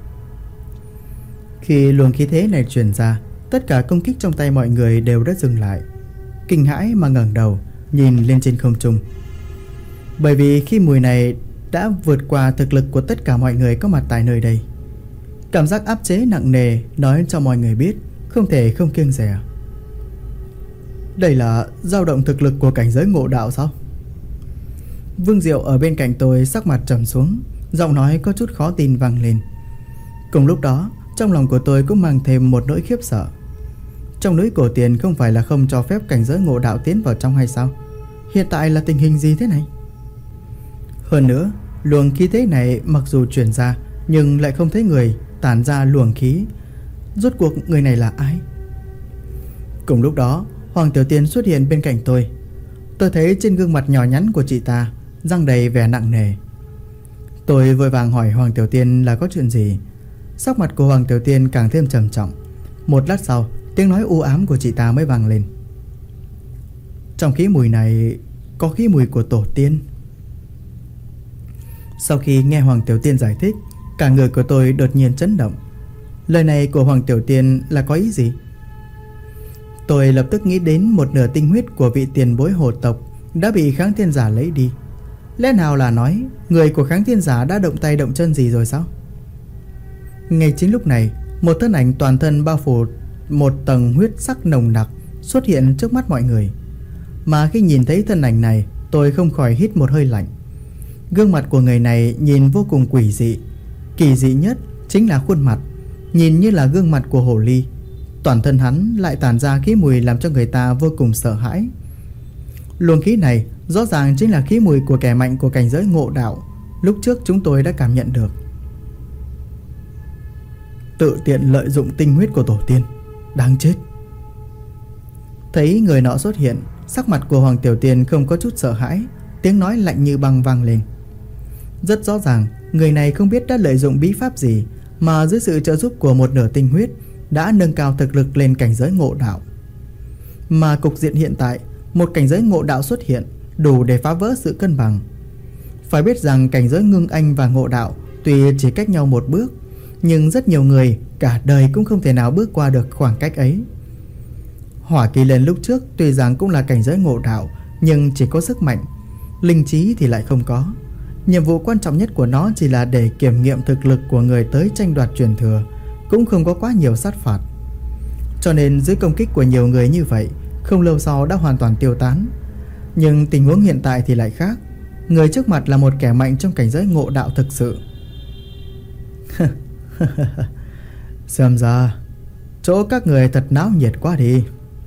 Khi luồng khí thế này truyền ra, tất cả công kích trong tay mọi người đều đã dừng lại, kinh hãi mà ngẩng đầu nhìn lên trên không trung. Bởi vì khi mùi này đã vượt qua thực lực của tất cả mọi người có mặt tại nơi đây. Cảm giác áp chế nặng nề nói cho mọi người biết không thể không kiêng dè. Đây là dao động thực lực của cảnh giới ngộ đạo sao? Vương Diệu ở bên cạnh tôi sắc mặt trầm xuống, giọng nói có chút khó tin vang lên. Cùng lúc đó, trong lòng của tôi cũng mang thêm một nỗi khiếp sợ. Trong núi Cổ Tiền không phải là không cho phép cảnh giới ngộ đạo tiến vào trong hay sao? Hiện tại là tình hình gì thế này? Hơn nữa, luồng khí thế này mặc dù truyền ra nhưng lại không thấy người tản ra luồng khí. Rốt cuộc người này là ai? Cùng lúc đó, Hoàng Tiểu Tiên xuất hiện bên cạnh tôi. Tôi thấy trên gương mặt nhỏ nhắn của chị ta răng đầy vẻ nặng nề. Tôi vội vàng hỏi Hoàng Tiểu Tiên là có chuyện gì. Sắc mặt của Hoàng Tiểu Tiên càng thêm trầm trọng. Một lát sau, tiếng nói u ám của chị ta mới vang lên. Trong khí mùi này có khí mùi của tổ tiên. Sau khi nghe Hoàng Tiểu Tiên giải thích, cả người của tôi đột nhiên chấn động. Lời này của Hoàng Tiểu Tiên là có ý gì? Tôi lập tức nghĩ đến một nửa tinh huyết của vị tiền bối hồ tộc đã bị Kháng Thiên Giả lấy đi. Lẽ nào là nói người của Kháng Thiên Giả đã động tay động chân gì rồi sao? Ngay chính lúc này, một thân ảnh toàn thân bao phủ một tầng huyết sắc nồng nặc xuất hiện trước mắt mọi người. Mà khi nhìn thấy thân ảnh này, tôi không khỏi hít một hơi lạnh. Gương mặt của người này nhìn vô cùng quỷ dị. Kỳ dị nhất chính là khuôn mặt, nhìn như là gương mặt của hồ ly. Toàn thân hắn lại tản ra khí mùi làm cho người ta vô cùng sợ hãi. Luồng khí này rõ ràng chính là khí mùi của kẻ mạnh của cảnh giới ngộ đạo lúc trước chúng tôi đã cảm nhận được. Tự tiện lợi dụng tinh huyết của tổ tiên, đáng chết. Thấy người nọ xuất hiện, sắc mặt của Hoàng Tiểu Tiên không có chút sợ hãi, tiếng nói lạnh như băng vang lên. Rất rõ ràng, người này không biết đã lợi dụng bí pháp gì mà dưới sự trợ giúp của một nửa tinh huyết đã nâng cao thực lực lên cảnh giới ngộ đạo. Mà cục diện hiện tại, một cảnh giới ngộ đạo xuất hiện đủ để phá vỡ sự cân bằng. Phải biết rằng cảnh giới ngưng anh và ngộ đạo tuy chỉ cách nhau một bước, nhưng rất nhiều người cả đời cũng không thể nào bước qua được khoảng cách ấy. Hỏa Kỳ Lân lúc trước tuy rằng cũng là cảnh giới ngộ đạo, nhưng chỉ có sức mạnh, linh trí thì lại không có. Nhiệm vụ quan trọng nhất của nó chỉ là để kiểm nghiệm thực lực của người tới tranh đoạt truyền thừa, cũng không có quá nhiều sát phạt. Cho nên dưới công kích của nhiều người như vậy, không lâu sau đã hoàn toàn tiêu tán. Nhưng tình huống hiện tại thì lại khác. Người trước mặt là một kẻ mạnh trong cảnh giới ngộ đạo thực sự. Xem ra chỗ các người thật náo nhiệt quá đi.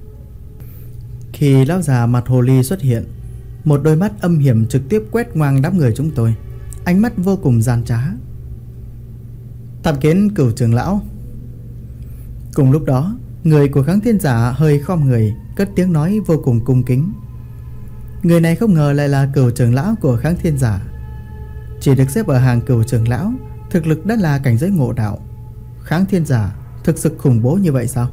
Khi lão già mặt hồ ly xuất hiện, một đôi mắt âm hiểm trực tiếp quét ngang đám người chúng tôi, ánh mắt vô cùng gian trá. Tham kiến Cửu trưởng lão. Cùng lúc đó, người của Kháng Thiên Giả hơi khom người, cất tiếng nói vô cùng cung kính. Người này không ngờ lại là Cửu trưởng lão của Kháng Thiên Giả. Chỉ được xếp ở hàng Cửu trưởng lão, thực lực đã là cảnh giới ngộ đạo. Kháng Thiên Giả thực sự khủng bố như vậy sao?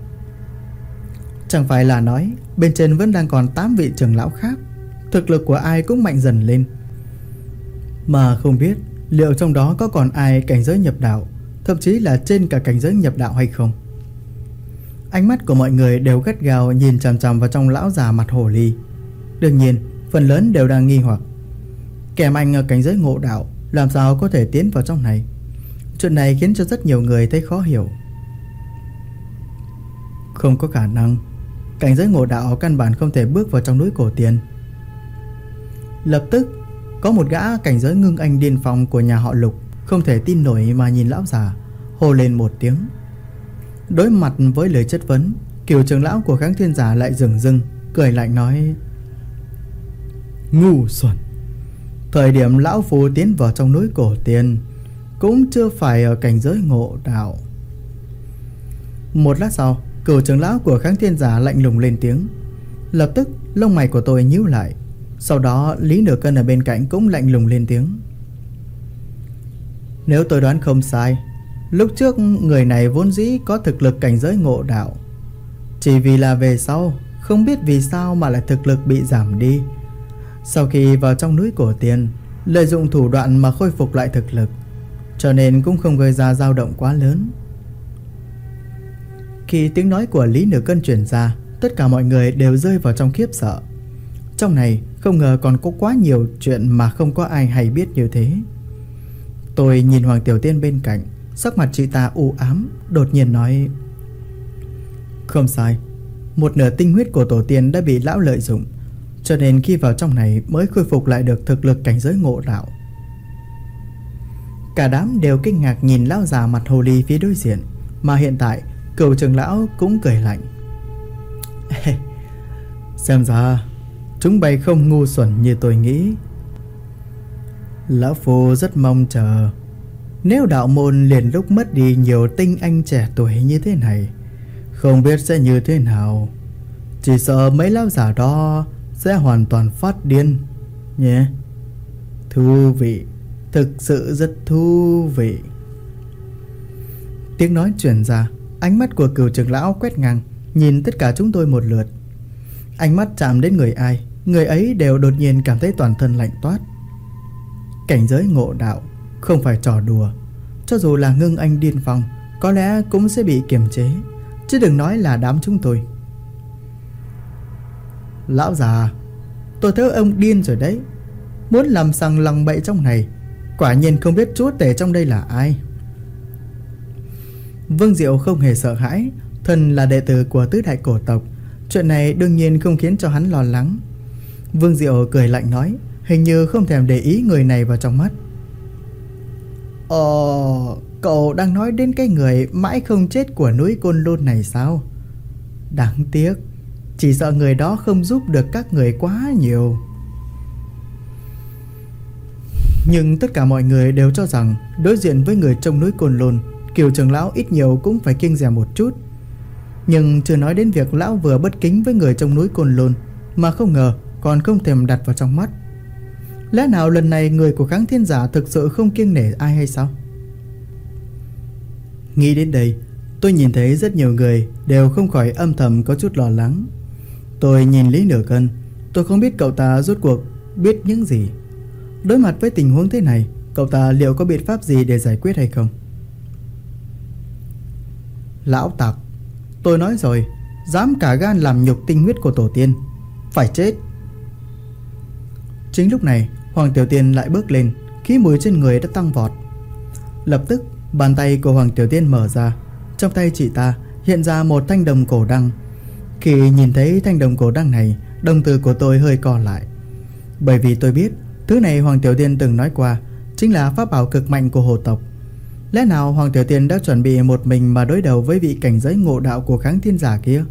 Chẳng phải là nói bên trên vẫn đang còn 8 vị trưởng lão khác, thực lực của ai cũng mạnh dần lên. Mà không biết liệu trong đó có còn ai cảnh giới nhập đạo, thậm chí là trên cả cảnh giới nhập đạo hay không. Ánh mắt của mọi người đều gắt gao nhìn chằm chằm vào trong lão già mặt hồ ly. Đương nhiên, phần lớn đều đang nghi hoặc, kẻ mạnh ở cảnh giới ngộ đạo làm sao có thể tiến vào trong này. Chuyện này khiến cho rất nhiều người thấy khó hiểu. Không có khả năng, cảnh giới ngộ đạo căn bản không thể bước vào trong núi Cổ Tiền. Lập tức có một gã cảnh giới ngưng anh điên phong của nhà họ Lục không thể tin nổi mà nhìn lão già, hô lên một tiếng. Đối mặt với lời chất vấn, Cửu trưởng lão của Kháng Thiên Giả lại dửng dưng cười lạnh nói: Ngu xuẩn. Thời điểm lão phu tiến vào trong núi cổ tiên cũng chưa phải ở cảnh giới ngộ đạo. Một lát sau, cửu trưởng lão của Kháng Thiên Giả lạnh lùng lên tiếng. Lập tức lông mày của tôi nhíu lại. Sau đó Lý Nửa Cân ở bên cạnh cũng lạnh lùng lên tiếng. Nếu tôi đoán không sai, lúc trước người này vốn dĩ có thực lực cảnh giới ngộ đạo, chỉ vì là về sau không biết vì sao mà lại thực lực bị giảm đi. Sau khi vào trong núi cổ tiên, lợi dụng thủ đoạn mà khôi phục lại thực lực, cho nên cũng không gây ra dao động quá lớn. Khi tiếng nói của Lý Nửa Cân truyền ra, tất cả mọi người đều rơi vào trong khiếp sợ. Trong này không ngờ còn có quá nhiều chuyện mà không có ai hay biết như thế. Tôi nhìn Hoàng Tiểu Tiên bên cạnh, sắc mặt chị ta u ám, đột nhiên nói: Không sai, một nửa tinh huyết của tổ tiên đã bị lão lợi dụng, cho nên khi vào trong này mới khôi phục lại được thực lực cảnh giới ngộ đạo. Cả đám đều kinh ngạc nhìn lão già mặt hồ ly phía đối diện, mà hiện tại cửu trưởng lão cũng cười lạnh. Xem ra chúng bay không ngu xuẩn như tôi nghĩ. Lão phu rất mong chờ, nếu đạo môn liền lúc mất đi nhiều tinh anh trẻ tuổi như thế này, không biết sẽ như thế nào. Chỉ sợ mấy lão giả đó sẽ hoàn toàn phát điên nhé. Thú vị, thực sự rất thú vị. Tiếng nói truyền ra, ánh mắt của cửu trưởng lão quét ngang, nhìn tất cả chúng tôi một lượt. Ánh mắt chạm đến người ai, người ấy đều đột nhiên cảm thấy toàn thân lạnh toát. Cảnh giới ngộ đạo không phải trò đùa, cho dù là ngưng anh điên phong có lẽ cũng sẽ bị kiềm chế, chứ đừng nói là đám chúng tôi. Lão già, tôi thấy ông điên rồi đấy. Muốn làm sằng lòng bậy trong này, quả nhiên không biết chúa tể trong đây là ai. Vương Diệu không hề sợ hãi, thân là đệ tử của tứ đại cổ tộc, chuyện này đương nhiên không khiến cho hắn lo lắng. Vương Diệu cười lạnh nói, hình như không thèm để ý người này vào trong mắt. Cậu đang nói đến cái người mãi không chết của núi Côn Lôn này sao? Đáng tiếc, chỉ sợ người đó không giúp được các người quá nhiều. Nhưng tất cả mọi người đều cho rằng đối diện với người trong núi Côn Lôn, Kiều trưởng lão ít nhiều cũng phải kiêng dè một chút. Nhưng chưa nói đến việc lão vừa bất kính với người trong núi Côn Lôn, mà không ngờ còn không thèm đặt vào trong mắt. Lẽ nào lần này người của Kháng Thiên Giả thực sự không kiêng nể ai hay sao? Nghĩ đến đây, tôi nhìn thấy rất nhiều người đều không khỏi âm thầm có chút lo lắng. Tôi nhìn Lý Nửa Cân, tôi không biết cậu ta rốt cuộc biết những gì. Đối mặt với tình huống thế này, cậu ta liệu có biện pháp gì để giải quyết hay không? Lão tặc, tôi nói rồi, dám cả gan làm nhục tinh huyết của tổ tiên, phải chết. Chính lúc này, Hoàng Tiểu Tiên lại bước lên, khí mùi trên người đã tăng vọt. Lập tức, bàn tay của Hoàng Tiểu Tiên mở ra, trong tay chị ta hiện ra một thanh đồng cổ đăng. Khi nhìn thấy thanh đồng cổ đăng này, đồng tử của tôi hơi co lại. Bởi vì tôi biết, thứ này Hoàng Tiểu Tiên từng nói qua, chính là pháp bảo cực mạnh của hồ tộc. Lẽ nào Hoàng Tiểu Tiên đã chuẩn bị một mình mà đối đầu với vị cảnh giới ngộ đạo của Kháng Thiên Giả kia?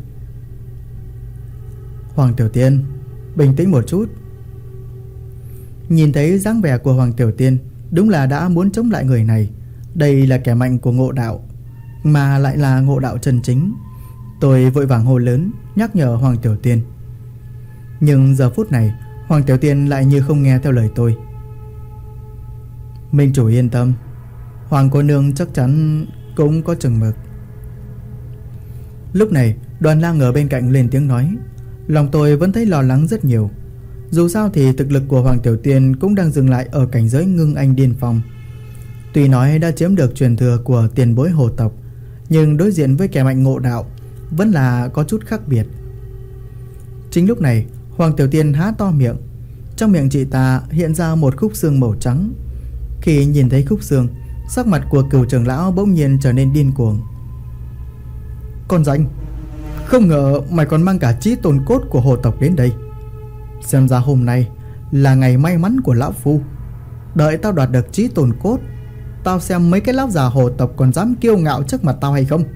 Hoàng Tiểu Tiên, bình tĩnh một chút. Nhìn thấy dáng vẻ của Hoàng Tiểu Tiên, đúng là đã muốn chống lại người này. Đây là kẻ mạnh của ngộ đạo, mà lại là ngộ đạo chân chính. Tôi vội vàng hô lớn, nhắc nhở Hoàng Tiểu Tiên. Nhưng giờ phút này, Hoàng Tiểu Tiên lại như không nghe theo lời tôi. Minh chủ yên tâm, Hoàng cô nương chắc chắn cũng có chừng mực. Lúc này, Đoàn Lang ở bên cạnh lên tiếng nói. Lòng tôi vẫn thấy lo lắng rất nhiều. Dù sao thì thực lực của Hoàng Tiểu Tiên cũng đang dừng lại ở cảnh giới ngưng anh điên phong. Tuy nói đã chiếm được truyền thừa của tiền bối hồ tộc, nhưng đối diện với kẻ mạnh ngộ đạo vẫn là có chút khác biệt. Chính lúc này, Hoàng Tiểu Tiên há to miệng. Trong miệng chị ta hiện ra một khúc xương màu trắng. Khi nhìn thấy khúc xương, sắc mặt của Cửu trưởng lão bỗng nhiên trở nên điên cuồng. Con ranh, không ngờ mày còn mang cả chí tôn cốt của hồ tộc đến đây. Xem ra hôm nay là ngày may mắn của lão phu. Đợi tao đoạt được chí tôn cốt, tao xem mấy cái lão già hồ tộc còn dám kiêu ngạo trước mặt tao hay không.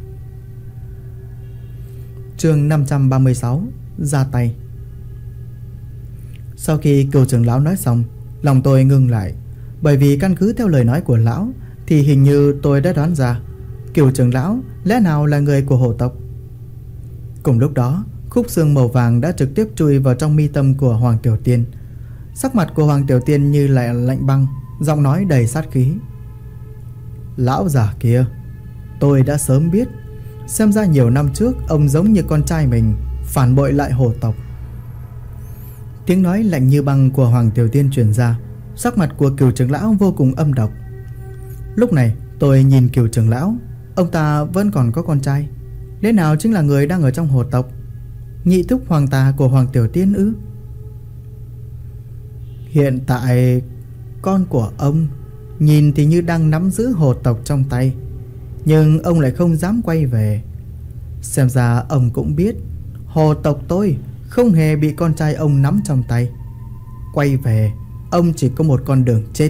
Chương 536, ra tay. Sau khi Cửu trưởng lão nói xong, lòng tôi ngưng lại, bởi vì căn cứ theo lời nói của lão thì hình như tôi đã đoán ra Cửu trưởng lão lẽ nào là người của hồ tộc. Cùng lúc đó, khúc xương màu vàng đã trực tiếp chui vào trong mi tâm của Hoàng Tiểu Tiên. Sắc mặt của Hoàng Tiểu Tiên như lại lạnh băng, giọng nói đầy sát khí. Lão già kia, tôi đã sớm biết. Xem ra nhiều năm trước ông giống như con trai mình, phản bội lại hồ tộc. Tiếng nói lạnh như băng của Hoàng Tiểu Tiên truyền ra. Sắc mặt của Cửu trưởng lão vô cùng âm độc. Lúc này tôi nhìn Cửu trưởng lão, ông ta vẫn còn có con trai, lẽ nào chính là người đang ở trong hồ tộc, nhị thúc hoàng tà của Hoàng Tiểu Tiên ư? Hiện tại con của ông nhìn thì như đang nắm giữ hồ tộc trong tay, nhưng ông lại không dám quay về. Xem ra ông cũng biết hồ tộc tôi không hề bị con trai ông nắm trong tay. Quay về, ông chỉ có một con đường chết.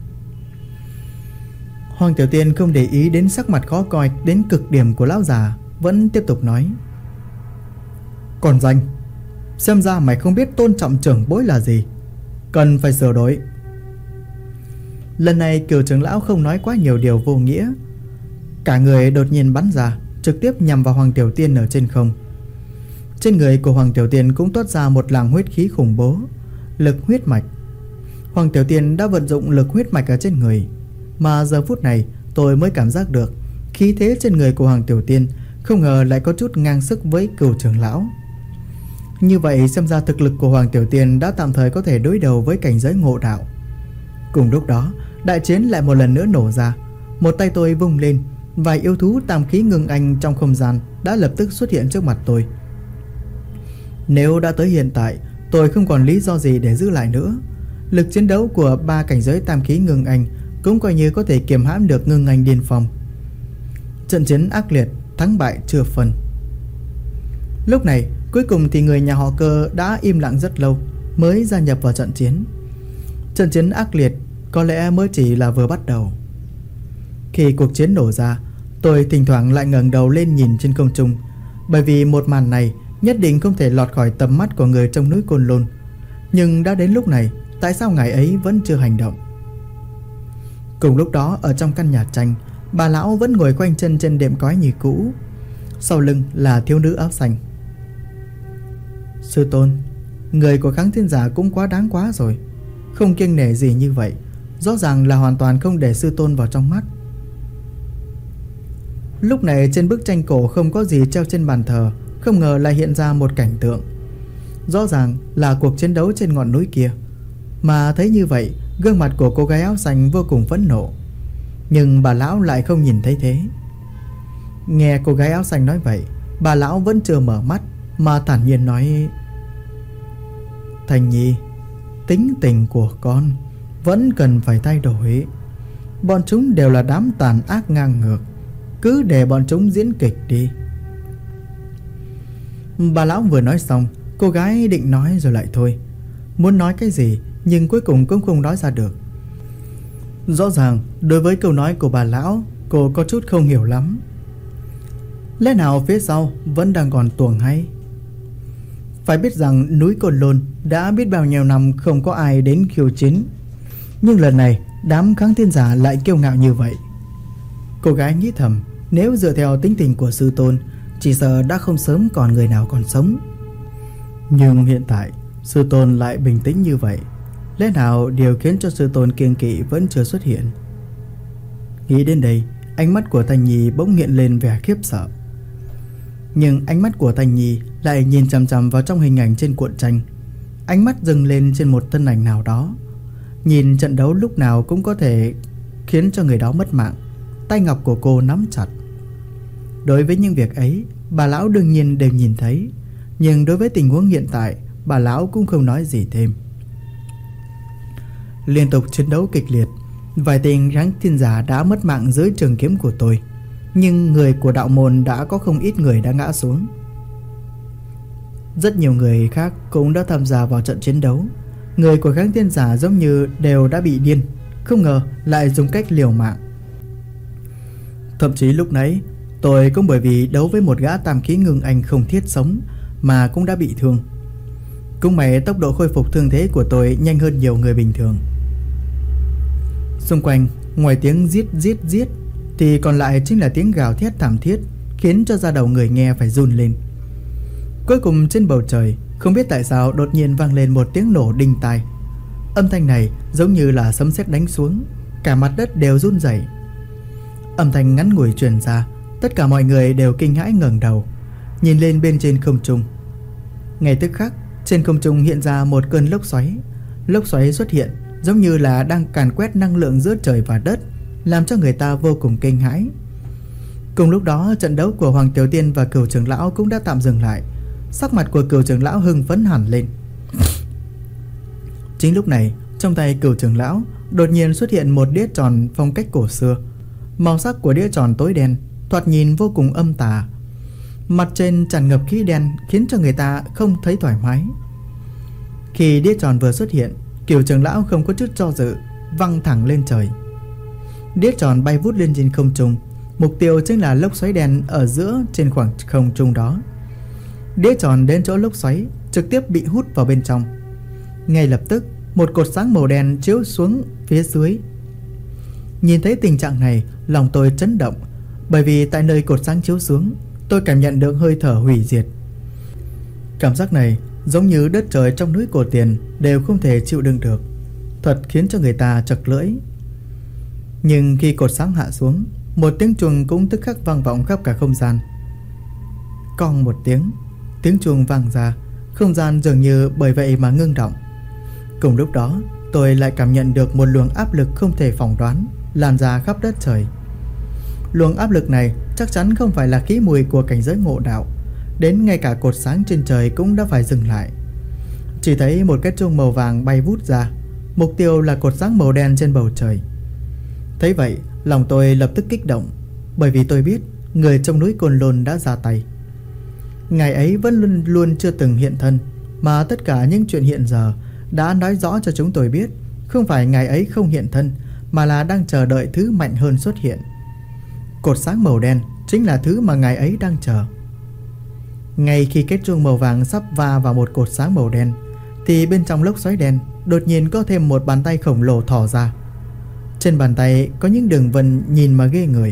Hoàng Tiểu Tiên không để ý đến sắc mặt khó coi đến cực điểm của lão già, vẫn tiếp tục nói. Còn danh, xem ra mày không biết tôn trọng trưởng bối là gì, cần phải sửa đổi. Lần này Cửu trưởng lão không nói quá nhiều điều vô nghĩa. Cả người đột nhiên bắn ra, trực tiếp nhằm vào Hoàng Tiểu Tiên ở trên không. Trên người của Hoàng Tiểu Tiên cũng toát ra một làn huyết khí khủng bố, lực huyết mạch. Hoàng Tiểu Tiên đã vận dụng lực huyết mạch ở trên người, mà giờ phút này tôi mới cảm giác được khí thế trên người của Hoàng Tiểu Tiên không ngờ lại có chút ngang sức với Cửu trưởng lão. Như vậy xem ra thực lực của Hoàng Tiểu Tiên đã tạm thời có thể đối đầu với cảnh giới ngộ đạo. Cùng lúc đó, đại chiến lại một lần nữa nổ ra. Một tay tôi vung lên, vài yêu thú tam khí ngưng anh trong không gian đã lập tức xuất hiện trước mặt tôi. Nếu đã tới hiện tại, tôi không còn lý do gì để giữ lại nữa. Lực chiến đấu của 3 cảnh giới tam khí ngưng anh cũng coi như có thể kiềm hãm được ngưng anh điên phong. Trận chiến ác liệt, thắng bại chưa phân. Lúc này cuối cùng thì người nhà họ Cơ đã im lặng rất lâu mới gia nhập vào trận chiến. Trận chiến ác liệt có lẽ mới chỉ là vừa bắt đầu. Khi cuộc chiến nổ ra, tôi thỉnh thoảng lại ngẩng đầu lên nhìn trên không trung, bởi vì một màn này nhất định không thể lọt khỏi tầm mắt của người trong núi Côn Lôn. Nhưng đã đến lúc này, tại sao ngài ấy vẫn chưa hành động? Cùng lúc đó, ở trong căn nhà tranh, bà lão vẫn ngồi quanh chân trên đệm cói như cũ. Sau lưng là thiếu nữ áo xanh. Sư tôn, người của Kháng Thiên Giả cũng quá đáng quá rồi, không kiêng nể gì như vậy, rõ ràng là hoàn toàn không để sư tôn vào trong mắt. Lúc này trên bức tranh cổ không có gì treo trên bàn thờ, không ngờ lại hiện ra một cảnh tượng. Rõ ràng là cuộc chiến đấu trên ngọn núi kia. Mà thấy như vậy, gương mặt của cô gái áo xanh vô cùng phẫn nộ, nhưng bà lão lại không nhìn thấy thế. Nghe cô gái áo xanh nói vậy, bà lão vẫn chưa mở mắt mà thản nhiên nói: Thành Nhi, tính tình của con vẫn cần phải thay đổi. Bọn chúng đều là đám tàn ác ngang ngược, cứ để bọn chúng diễn kịch đi. Bà lão vừa nói xong, cô gái định nói rồi lại thôi. Muốn nói cái gì nhưng cuối cùng cũng không nói ra được. Rõ ràng đối với câu nói của bà lão, cô có chút không hiểu lắm. Lẽ nào phía sau vẫn đang còn tuồng hay? Phải biết rằng núi Côn Lôn đã biết bao nhiêu năm không có ai đến khiêu chiến, nhưng lần này đám Kháng Thiên Giả lại kiêu ngạo như vậy. Cô gái nghĩ thầm, nếu dựa theo tính tình của sư tôn, chỉ sợ đã không sớm còn người nào còn sống. Nhưng hiện tại sư tôn lại bình tĩnh như vậy, lẽ nào điều khiến cho sư tôn kiêng kỵ vẫn chưa xuất hiện? Nghĩ đến đây, ánh mắt của Thanh Nhi bỗng hiện lên vẻ khiếp sợ. Nhưng ánh mắt của Thanh Nhi lại nhìn chằm chằm vào trong hình ảnh trên cuộn tranh. Ánh mắt dừng lên trên một thân ảnh nào đó. Nhìn trận đấu lúc nào cũng có thể khiến cho người đó mất mạng. Tay ngọc của cô nắm chặt. Đối với những việc ấy, bà lão đương nhiên đều nhìn thấy, nhưng đối với tình huống hiện tại, bà lão cũng không nói gì thêm. Liên tục chiến đấu kịch liệt, vài tên Kháng Thiên Giả đã mất mạng dưới trường kiếm của tôi, nhưng người của đạo môn đã có không ít người đã ngã xuống. Rất nhiều người khác cũng đã tham gia vào trận chiến đấu. Người của Kháng Thiên Giả giống như đều đã bị điên, không ngờ lại dùng cách liều mạng. Thậm chí lúc nãy tôi cũng bởi vì đấu với một gã tam khí ngưng anh không thiết sống mà cũng đã bị thương. Cũng may tốc độ khôi phục thương thế của tôi nhanh hơn nhiều người bình thường. Xung quanh, ngoài tiếng giết thì còn lại chính là tiếng gào thét thảm thiết, khiến cho da đầu người nghe phải run lên. Cuối cùng trên bầu trời, không biết tại sao đột nhiên vang lên một tiếng nổ đinh tai. Âm thanh này giống như là sấm sét đánh xuống, cả mặt đất đều run rẩy. Âm thanh ngắn ngủi truyền ra, tất cả mọi người đều kinh hãi ngẩng đầu, nhìn lên bên trên không trung. Ngay tức khắc, trên không trung hiện ra một cơn lốc xoáy. Lốc xoáy xuất hiện giống như là đang càn quét năng lượng giữa trời và đất, làm cho người ta vô cùng kinh hãi. Cùng lúc đó, trận đấu của Hoàng Tiểu Tiên và Cửu trưởng lão cũng đã tạm dừng lại. Sắc mặt của Cửu trưởng lão hưng phấn hẳn lên. Chính lúc này, trong tay Cửu trưởng lão đột nhiên xuất hiện một đĩa tròn phong cách cổ xưa. Màu sắc của đĩa tròn tối đen, thoạt nhìn vô cùng âm tà. Mặt trên tràn ngập khí đen khiến cho người ta không thấy thoải mái. Khi đĩa tròn vừa xuất hiện, Cửu trưởng lão không có chút do dự, văng thẳng lên trời. Đĩa tròn bay vút lên trên không trung, mục tiêu chính là lốc xoáy đen ở giữa trên khoảng không trung đó. Đĩa tròn đến chỗ lốc xoáy, trực tiếp bị hút vào bên trong. Ngay lập tức, một cột sáng màu đen chiếu xuống phía dưới. Nhìn thấy tình trạng này, lòng tôi chấn động, bởi vì tại nơi cột sáng chiếu xuống, tôi cảm nhận được hơi thở hủy diệt. Cảm giác này giống như đất trời trong núi Cổ Tiền đều không thể chịu đựng được, thật khiến cho người ta chật lưỡi. Nhưng khi cột sáng hạ xuống, một tiếng chuông cũng tức khắc vang vọng khắp cả không gian. Cong một tiếng chuông vang ra, không gian dường như bởi vậy mà ngưng động. Cùng lúc đó, tôi lại cảm nhận được một luồng áp lực không thể phỏng đoán lan ra khắp đất trời. Luồng áp lực này chắc chắn không phải là khí mùi của cảnh giới ngộ đạo, đến ngay cả cột sáng trên trời cũng đã phải dừng lại. Chỉ thấy một cái chuông màu vàng bay vút ra, mục tiêu là cột sáng màu đen trên bầu trời. Thấy vậy, lòng tôi lập tức kích động, bởi vì tôi biết người trong núi Côn Lôn đã ra tay. Ngài ấy vẫn luôn chưa từng hiện thân, mà tất cả những chuyện hiện giờ đã nói rõ cho chúng tôi biết không phải ngài ấy không hiện thân, mà là đang chờ đợi thứ mạnh hơn xuất hiện. Cột sáng màu đen chính là thứ mà ngài ấy đang chờ. Ngay khi cái chuông màu vàng sắp va vào một cột sáng màu đen, thì bên trong lốc xoáy đen đột nhiên có thêm một bàn tay khổng lồ thò ra. Trên bàn tay có những đường vân nhìn mà ghê người.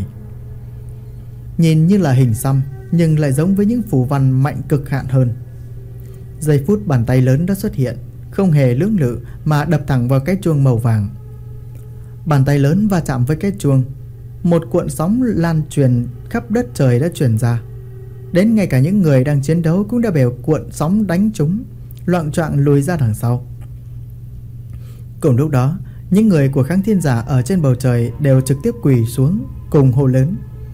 Nhìn như là hình xăm, nhưng lại giống với những phù văn mạnh cực hạn hơn. Giây phút bàn tay lớn đã xuất hiện, không hề lưỡng lự mà đập thẳng vào cái chuông màu vàng. Bàn tay lớn va chạm với cái chuông, một cuộn sóng lan truyền khắp đất trời đã truyền ra. Đến ngay cả những người đang chiến đấu cũng đã bị cuộn sóng đánh trúng, loạng choạng lùi ra đằng sau. Cùng lúc đó, những người của Kháng Thiên Giả ở trên bầu trời đều trực tiếp quỳ xuống, cùng hô lớn: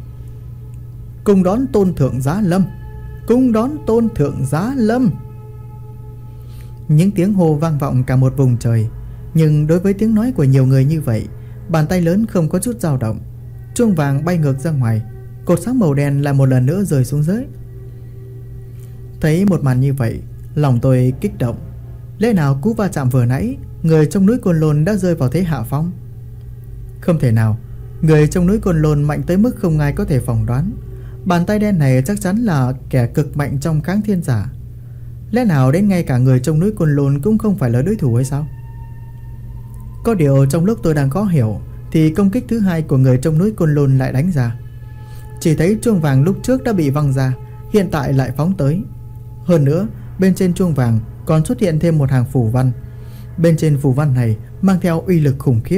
"Cùng đón tôn thượng Giá Lâm! Cùng đón tôn thượng Giá Lâm!" Những tiếng hô vang vọng cả một vùng trời. Nhưng đối với tiếng nói của nhiều người như vậy, bàn tay lớn không có chút dao động. Chuông vàng bay ngược ra ngoài, cột sáng màu đen lại một lần nữa rơi xuống dưới. Thấy một màn như vậy, lòng tôi kích động. Lẽ nào cú va chạm vừa nãy, người trong núi Côn Lôn đã rơi vào thế hạ phong? Không thể nào, người trong núi Côn Lôn mạnh tới mức không ai có thể phỏng đoán. Bàn tay đen này chắc chắn là kẻ cực mạnh trong Kháng Thiên Giả. Lẽ nào đến ngay cả người trong núi Côn Lôn cũng không phải là đối thủ hay sao? Có điều trong lúc tôi đang khó hiểu, thì công kích thứ hai của người trong núi Côn Lôn lại đánh ra. Chỉ thấy chuông vàng lúc trước đã bị văng ra, hiện tại lại phóng tới. Hơn nữa, bên trên chuông vàng còn xuất hiện thêm một hàng phù văn. Bên trên phù văn này mang theo uy lực khủng khiếp.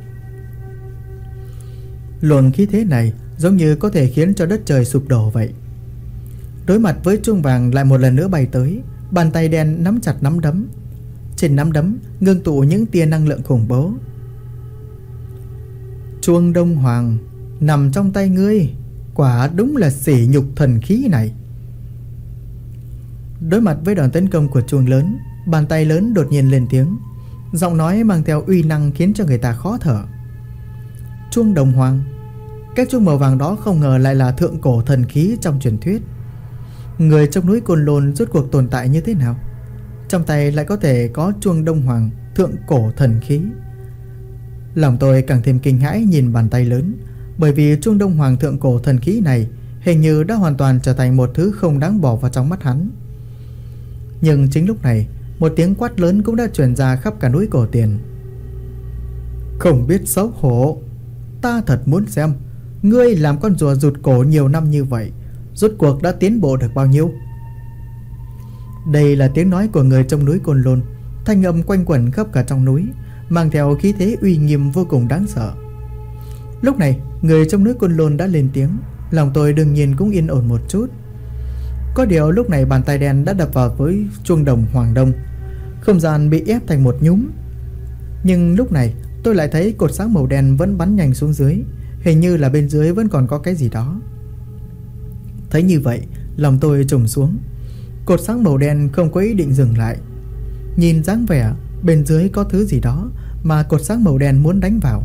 Luồng khí thế này giống như có thể khiến cho đất trời sụp đổ vậy. Đối mặt với chuông vàng lại một lần nữa bay tới, bàn tay đen nắm chặt nắm đấm. Trên nắm đấm ngưng tụ những tia năng lượng khủng bố. Chuông Đông Hoàng nằm trong tay ngươi, quả đúng là sỉ nhục thần khí này. Đối mặt với đòn tấn công của chuông lớn, bàn tay lớn đột nhiên lên tiếng, giọng nói mang theo uy năng khiến cho người ta khó thở. Chuông Đồng Hoàng. Cái chuông màu vàng đó không ngờ lại là thượng cổ thần khí trong truyền thuyết. Người trong núi Côn Lôn rốt cuộc tồn tại như thế nào? Trong tay lại có thể có chuông Đông Hoàng, thượng cổ thần khí. Lòng tôi càng thêm kinh hãi nhìn bàn tay lớn, bởi vì chuông Đông Hoàng thượng cổ thần khí này hình như đã hoàn toàn trở thành một thứ không đáng bỏ vào trong mắt hắn. Nhưng chính lúc này, một tiếng quát lớn cũng đã truyền ra khắp cả núi Cổ Tiền. Không biết xấu hổ, ta thật muốn xem ngươi làm con rùa rụt cổ nhiều năm như vậy, rốt cuộc đã tiến bộ được bao nhiêu. Đây là tiếng nói của người trong núi Côn Lôn, thanh âm quanh quẩn khắp cả trong núi, mang theo khí thế uy nghiêm vô cùng đáng sợ. Lúc này người trong núi Côn Lôn đã lên tiếng, lòng tôi đương nhiên cũng yên ổn một chút. Có điều lúc này bàn tay đen đã đập vào với chuông đồng Hoàng Đông, không gian bị ép thành một nhúm. Nhưng lúc này tôi lại thấy cột sáng màu đen vẫn bắn nhanh xuống dưới, hình như là bên dưới vẫn còn có cái gì đó. Thấy như vậy, lòng tôi trùng xuống. Cột sáng màu đen không có ý định dừng lại. Nhìn dáng vẻ bên dưới có thứ gì đó mà cột sáng màu đen muốn đánh vào.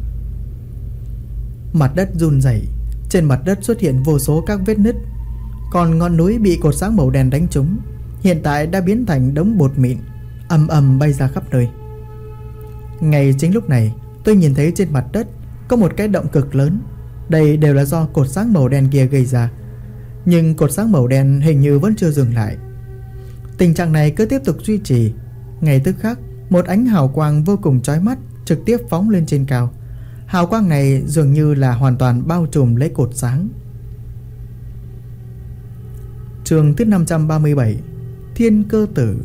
Mặt đất run rẩy, trên mặt đất xuất hiện vô số các vết nứt. Còn ngọn núi bị cột sáng màu đen đánh trúng hiện tại đã biến thành đống bột mịn, ầm ầm bay ra khắp nơi. Ngay chính lúc này, tôi nhìn thấy trên mặt đất có một cái động cực lớn. Đây đều là do cột sáng màu đen kia gây ra. Nhưng cột sáng màu đen hình như vẫn chưa dừng lại. Tình trạng này cứ tiếp tục duy trì. Ngay tức khắc, một ánh hào quang vô cùng chói mắt trực tiếp phóng lên trên cao. Hào quang này dường như là hoàn toàn bao trùm lấy cột sáng. Chương thứ 537, Thiên Cơ Tử.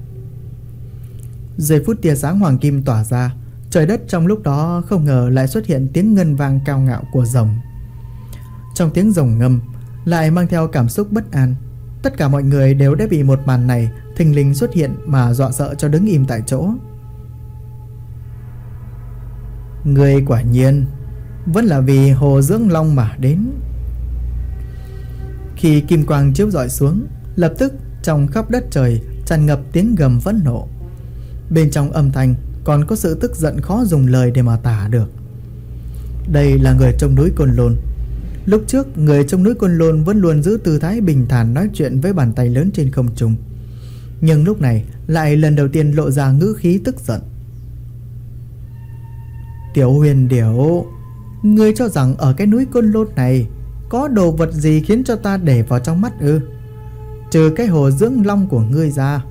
Giây phút tia sáng hoàng kim tỏa ra, trời đất trong lúc đó không ngờ lại xuất hiện tiếng ngân vang cao ngạo của rồng. Trong tiếng rồng ngâm lại mang theo cảm xúc bất an. Tất cả mọi người đều đã bị một màn này thình lình xuất hiện mà dọa sợ cho đứng im tại chỗ. Người quả nhiên vẫn là vì Hồ Dưỡng Long mà đến. Khi kim quang chiếu rọi xuống, lập tức trong khắp đất trời tràn ngập tiếng gầm phẫn nộ. Bên trong âm thanh còn có sự tức giận khó dùng lời để mà tả được. Đây là người trong núi Côn Lôn. Lúc trước người trong núi Côn Lôn vẫn luôn giữ tư thái bình thản nói chuyện với bàn tay lớn trên không trung, nhưng lúc này lại lần đầu tiên lộ ra ngữ khí tức giận. Tiểu Huyền Điểu, ngươi cho rằng ở cái núi Côn Lôn này có đồ vật gì khiến cho ta để vào trong mắt ư? Trừ cái Hồ Dưỡng Long của ngươi ra.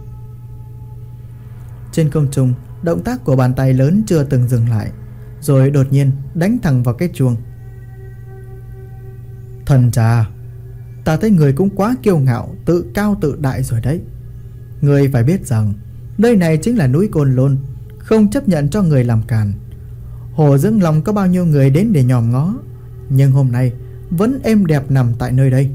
Trên không trung, động tác của bàn tay lớn chưa từng dừng lại, rồi đột nhiên đánh thẳng vào cái chuông. Thần trà, ta thấy người cũng quá kiêu ngạo, tự cao tự đại rồi đấy. Người phải biết rằng nơi này chính là núi Côn Lôn, không chấp nhận cho người làm càn. Hồ Dưỡng Long có bao nhiêu người đến để nhòm ngó, nhưng hôm nay vẫn êm đẹp nằm tại nơi đây.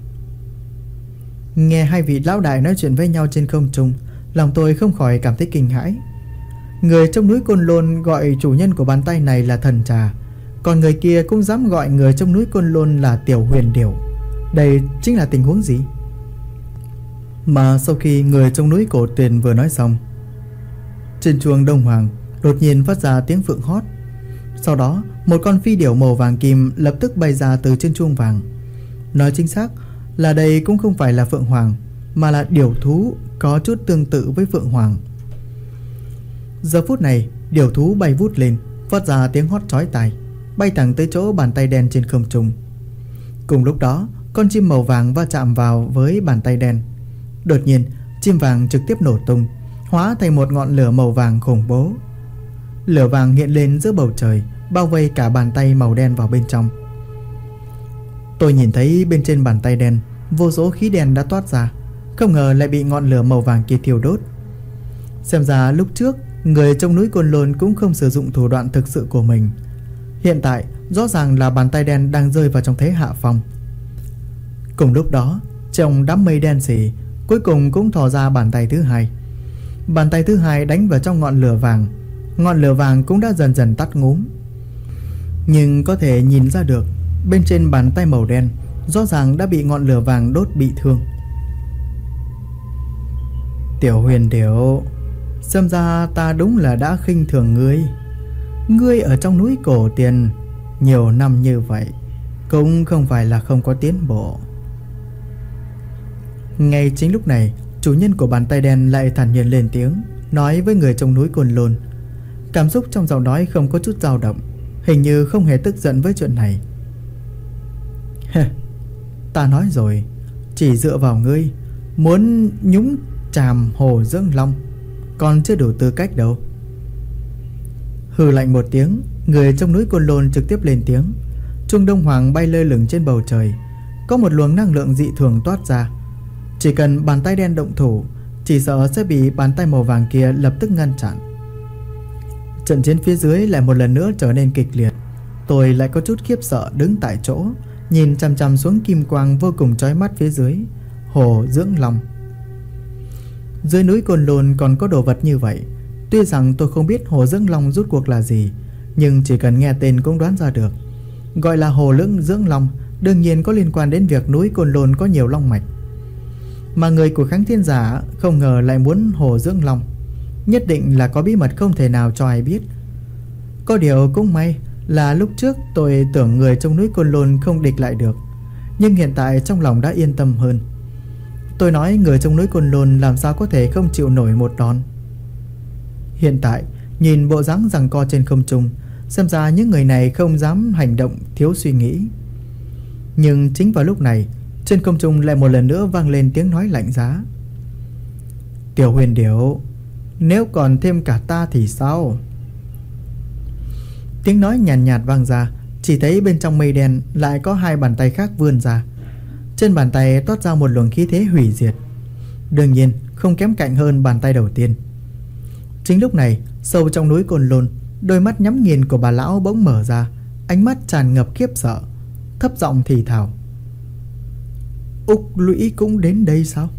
Nghe hai vị lão đại nói chuyện với nhau trên không trung, lòng tôi không khỏi cảm thấy kinh hãi. Người trong núi Côn Lôn gọi chủ nhân của bàn tay này là thần trà, còn người kia cũng dám gọi người trong núi Côn Lôn là Tiểu Huyền Điểu. Đây chính là tình huống gì? Mà sau khi người trong núi Cổ Tiền vừa nói xong, trên chuông Đông Hoàng đột nhiên phát ra tiếng phượng hót. Sau đó một con phi điểu màu vàng kim lập tức bay ra từ trên chuông vàng. Nói chính xác là đây cũng không phải là phượng hoàng, mà là điểu thú có chút tương tự với phượng hoàng. Giờ phút này điểu thú bay vút lên, phát ra tiếng hót chói tai, bay thẳng tới chỗ bàn tay đen trên không trung. Cùng lúc đó, con chim màu vàng va chạm vào với bàn tay đen. Đột nhiên, chim vàng trực tiếp nổ tung, hóa thành một ngọn lửa màu vàng khủng bố. Lửa vàng hiện lên giữa bầu trời, bao vây cả bàn tay màu đen vào bên trong. Tôi nhìn thấy bên trên bàn tay đen, vô số khí đen đã toát ra, không ngờ lại bị ngọn lửa màu vàng kia thiêu đốt. Xem ra lúc trước người trong núi Côn Lôn cũng không sử dụng thủ đoạn thực sự của mình. Hiện tại rõ ràng là bàn tay đen đang rơi vào trong thế hạ phong. Cùng lúc đó, trong đám mây đen sì, cuối cùng cũng thò ra bàn tay thứ hai. Bàn tay thứ hai đánh vào trong ngọn lửa vàng. Ngọn lửa vàng cũng đã dần dần tắt ngúm. Nhưng có thể nhìn ra được, bên trên bàn tay màu đen rõ ràng đã bị ngọn lửa vàng đốt bị thương. Tiểu Huyền Điểu, xem ra ta đúng là đã khinh thường ngươi. Ngươi ở trong núi Cổ Tiền nhiều năm như vậy, cũng không phải là không có tiến bộ. Ngay chính lúc này, chủ nhân của bàn tay đen lại thản nhiên lên tiếng, nói với người trong núi Côn Lôn. Cảm xúc trong giọng nói không có chút dao động, hình như không hề tức giận với chuyện này. Ta nói rồi, chỉ dựa vào ngươi muốn nhúng chàm Hồ Dưỡng Long còn chưa đủ tư cách đâu. Hừ lạnh một tiếng, người trong núi Côn Lôn trực tiếp lên tiếng. Chuông Đông Hoàng bay lơ lửng trên bầu trời, có một luồng năng lượng dị thường toát ra. Chỉ cần bàn tay đen động thủ, chỉ sợ sẽ bị bàn tay màu vàng kia lập tức ngăn chặn. Trận chiến phía dưới lại một lần nữa trở nên kịch liệt. Tôi lại có chút khiếp sợ đứng tại chỗ, nhìn chằm chằm xuống kim quang vô cùng chói mắt phía dưới hồ Dưỡng Long. Dưới núi Côn Lôn còn có đồ vật như vậy. Tuy rằng tôi không biết hồ Dưỡng Long rút cuộc là gì, nhưng chỉ cần nghe tên cũng đoán ra được. Gọi là hồ Dưỡng Long đương nhiên có liên quan đến việc núi Côn Lôn có nhiều long mạch. Mà người của Kháng Thiên Giả không ngờ lại muốn hồ Dưỡng Long, nhất định là có bí mật không thể nào cho ai biết. Có điều cũng may là lúc trước tôi tưởng người trong núi Côn Lôn không địch lại được, nhưng hiện tại trong lòng đã yên tâm hơn. Tôi nói người trong núi Côn Lôn làm sao có thể không chịu nổi một đòn. Hiện tại nhìn bộ dáng giằng co trên không trung, xem ra những người này không dám hành động thiếu suy nghĩ. Nhưng chính vào lúc này, trên không trung lại một lần nữa vang lên tiếng nói lạnh giá. Tiểu Huyền Điểu, nếu còn thêm cả ta thì sao? Tiếng nói nhàn nhạt vang ra, chỉ thấy bên trong mây đen lại có hai bàn tay khác vươn ra. Trên bàn tay toát ra một luồng khí thế hủy diệt, đương nhiên không kém cạnh hơn bàn tay đầu tiên. Chính lúc này, sâu trong núi Côn Lôn, đôi mắt nhắm nghiền của bà lão bỗng mở ra, ánh mắt tràn ngập khiếp sợ, thấp giọng thì thào. Úc Lũy cũng đến đây sao?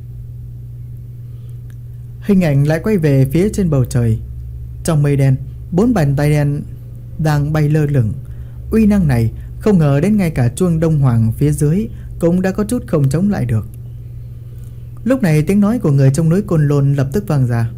Hình ảnh lại quay về phía trên bầu trời. Trong mây đen, 4 bàn tay đen đang bay lơ lửng. Uy năng này không ngờ đến ngay cả chuông Đông Hoàng phía dưới cũng đã có chút không chống lại được. Lúc này tiếng nói của người trong núi Côn Lôn lập tức vang ra.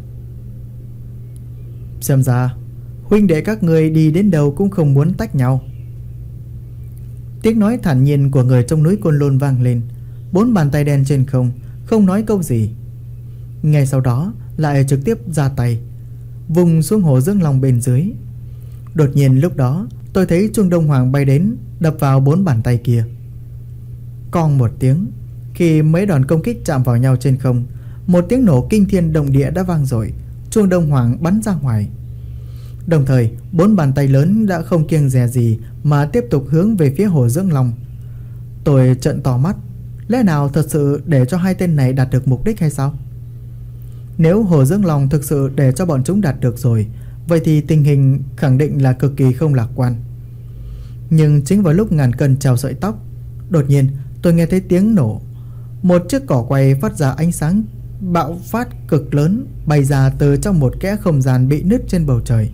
Xem ra huynh đệ các người đi đến đâu cũng không muốn tách nhau. Tiếng nói thản nhiên của người trong núi Côn Lôn vang lên. 4 bàn tay đen trên không nói câu gì. Ngay sau đó lại trực tiếp ra tay vùng xuống hồ Dưỡng Long bên dưới. Đột nhiên lúc đó tôi thấy chuông Đông Hoàng bay đến, đập vào 4 bàn tay kia. Cong một tiếng, khi mấy đòn công kích chạm vào nhau trên không, một tiếng nổ kinh thiên động địa đã vang dội. Chuông Đông Hoàng bắn ra ngoài. Đồng thời 4 bàn tay lớn đã không kiêng dè gì mà tiếp tục hướng về phía hồ Dưỡng Long. Tôi trợn to mắt, lẽ nào thật sự để cho hai tên này đạt được mục đích hay sao? Nếu hồ Dưỡng Long thực sự để cho bọn chúng đạt được rồi, vậy thì tình hình khẳng định là cực kỳ không lạc quan. Nhưng chính vào lúc ngàn cân treo sợi tóc, đột nhiên tôi nghe thấy tiếng nổ. Một chiếc cỏ quay phát ra ánh sáng bạo phát cực lớn bay ra từ trong một kẽ không gian bị nứt trên bầu trời.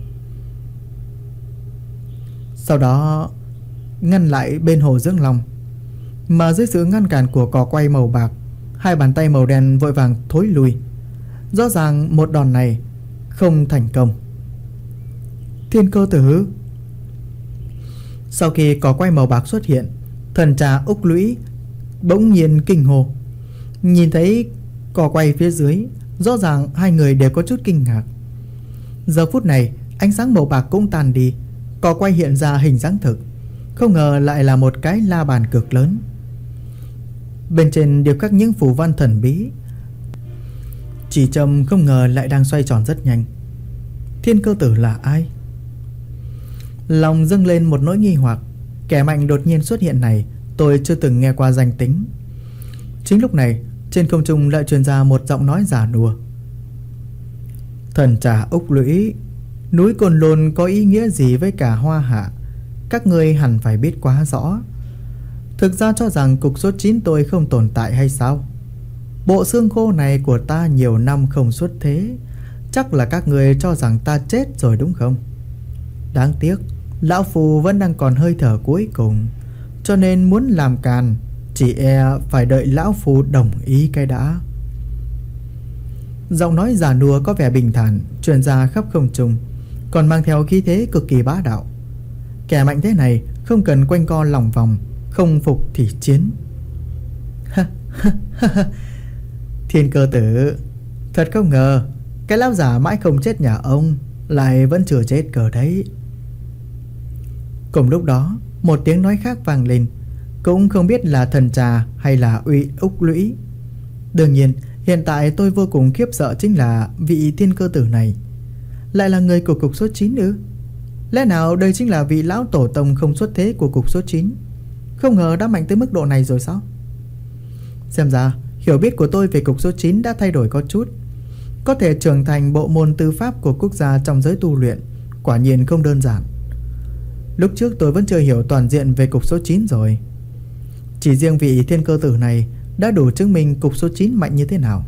Sau đó ngăn lại bên hồ Dưỡng Long. Mà dưới sự ngăn cản của cỏ quay màu bạc, hai bàn tay màu đen vội vàng thối lui. Rõ ràng một đòn này không thành công. Thiên Cơ Tử. Sau khi cỏ quay màu bạc xuất hiện, thần trà Úc Lũy bỗng nhiên kinh hồ. Nhìn thấy cỏ quay phía dưới, rõ ràng hai người đều có chút kinh ngạc. Giờ phút này ánh sáng màu bạc cũng tan đi, cỏ quay hiện ra hình dáng thực. Không ngờ lại là một cái la bàn cực lớn. Bên trên đều khắc những phù văn thần bí. Chỉ trầm không ngờ lại đang xoay tròn rất nhanh. Thiên Cơ Tử là ai? Lòng dâng lên một nỗi nghi hoặc. Kẻ mạnh đột nhiên xuất hiện này tôi chưa từng nghe qua danh tính. Chính lúc này trên không trung lại truyền ra một giọng nói giả nua. Thần trà Úc Lũy, núi Côn Lôn có ý nghĩa gì với cả Hoa Hạ? Các ngươi hẳn phải biết quá rõ. Thực ra cho rằng cục số 9 tôi không tồn tại hay sao? Bộ xương khô này của ta nhiều năm không xuất thế, chắc là các người cho rằng ta chết rồi đúng không? Đáng tiếc lão phù vẫn đang còn hơi thở cuối cùng, cho nên muốn làm càn chỉ e phải đợi lão phù đồng ý cái đã. Giọng nói già nua có vẻ bình thản truyền ra khắp không trung, còn mang theo khí thế cực kỳ bá đạo. Kẻ mạnh thế này không cần quanh co lòng vòng, không phục thì chiến. Thiên Cơ Tử, thật không ngờ cái lão già mãi không chết nhà ông lại vẫn chưa chết cờ đấy. Cùng lúc đó một tiếng nói khác vang lên, cũng không biết là thần trà hay là Úc Lũy. Đương nhiên Hiện tại tôi vô cùng khiếp sợ chính là vị thiên cơ tử này lại là người của cục số 9 ư? Lẽ nào đây chính là vị lão tổ tông không xuất thế của cục số 9? Không ngờ đã mạnh tới mức độ này rồi sao? Xem ra hiểu biết của tôi về cục số 9 đã thay đổi có chút. Có thể trưởng thành bộ môn tư pháp của quốc gia trong giới tu luyện quả nhiên không đơn giản. Lúc trước tôi vẫn chưa hiểu toàn diện về cục số 9 rồi. Chỉ riêng vị thiên cơ tử này đã đủ chứng minh cục số 9 mạnh như thế nào.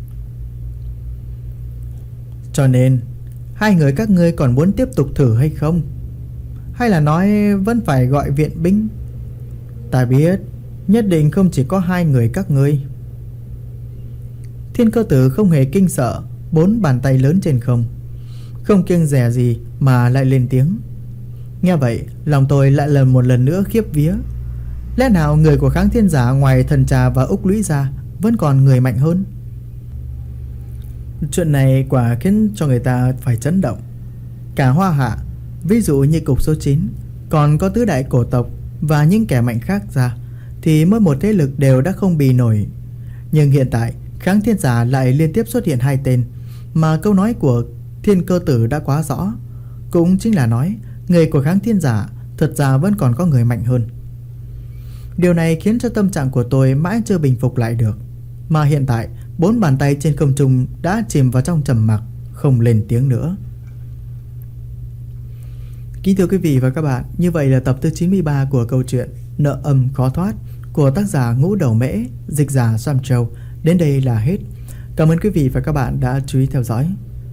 Cho nên hai người các ngươi còn muốn tiếp tục thử hay không? Hay là nói vẫn phải gọi viện binh? Ta biết nhất định không chỉ có hai người các ngươi. Thiên cơ tử không hề kinh sợ, 4 bàn tay lớn trên không kiêng dè gì mà lại lên tiếng. Nghe vậy lòng tôi lại một lần nữa khiếp vía. Lẽ nào người của Kháng Thiên Giả ngoài Thần Trà và Úc Lũy ra vẫn còn người mạnh hơn? Chuyện này quả khiến cho người ta phải chấn động. Cả Hoa Hạ, ví dụ như cục số 9, còn có tứ đại cổ tộc và những kẻ mạnh khác ra, thì mỗi một thế lực đều đã không bì nổi. Nhưng hiện tại Kháng Thiên Giả lại liên tiếp xuất hiện 2 tên, mà câu nói của thiên cơ tử đã quá rõ. Cũng chính là nói người của Kháng Thiên Giả thật ra vẫn còn có người mạnh hơn. Điều này khiến cho tâm trạng của tôi mãi chưa bình phục lại được. Mà hiện tại 4 bàn tay trên không trung đã chìm vào trong trầm mặc, không lên tiếng nữa. Kính thưa quý vị và các bạn, như vậy là tập thứ 93 của câu chuyện Nợ Âm Khó Thoát của tác giả Ngũ Đầu Mễ, dịch giả Sam Châu đến đây là hết. Cảm ơn quý vị và các bạn đã chú ý theo dõi.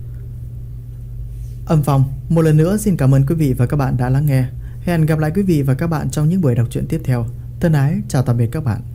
Âm Phong một lần nữa xin cảm ơn quý vị và các bạn đã lắng nghe. Hẹn gặp lại quý vị và các bạn trong những buổi đọc truyện tiếp theo. Thân ái chào tạm biệt các bạn.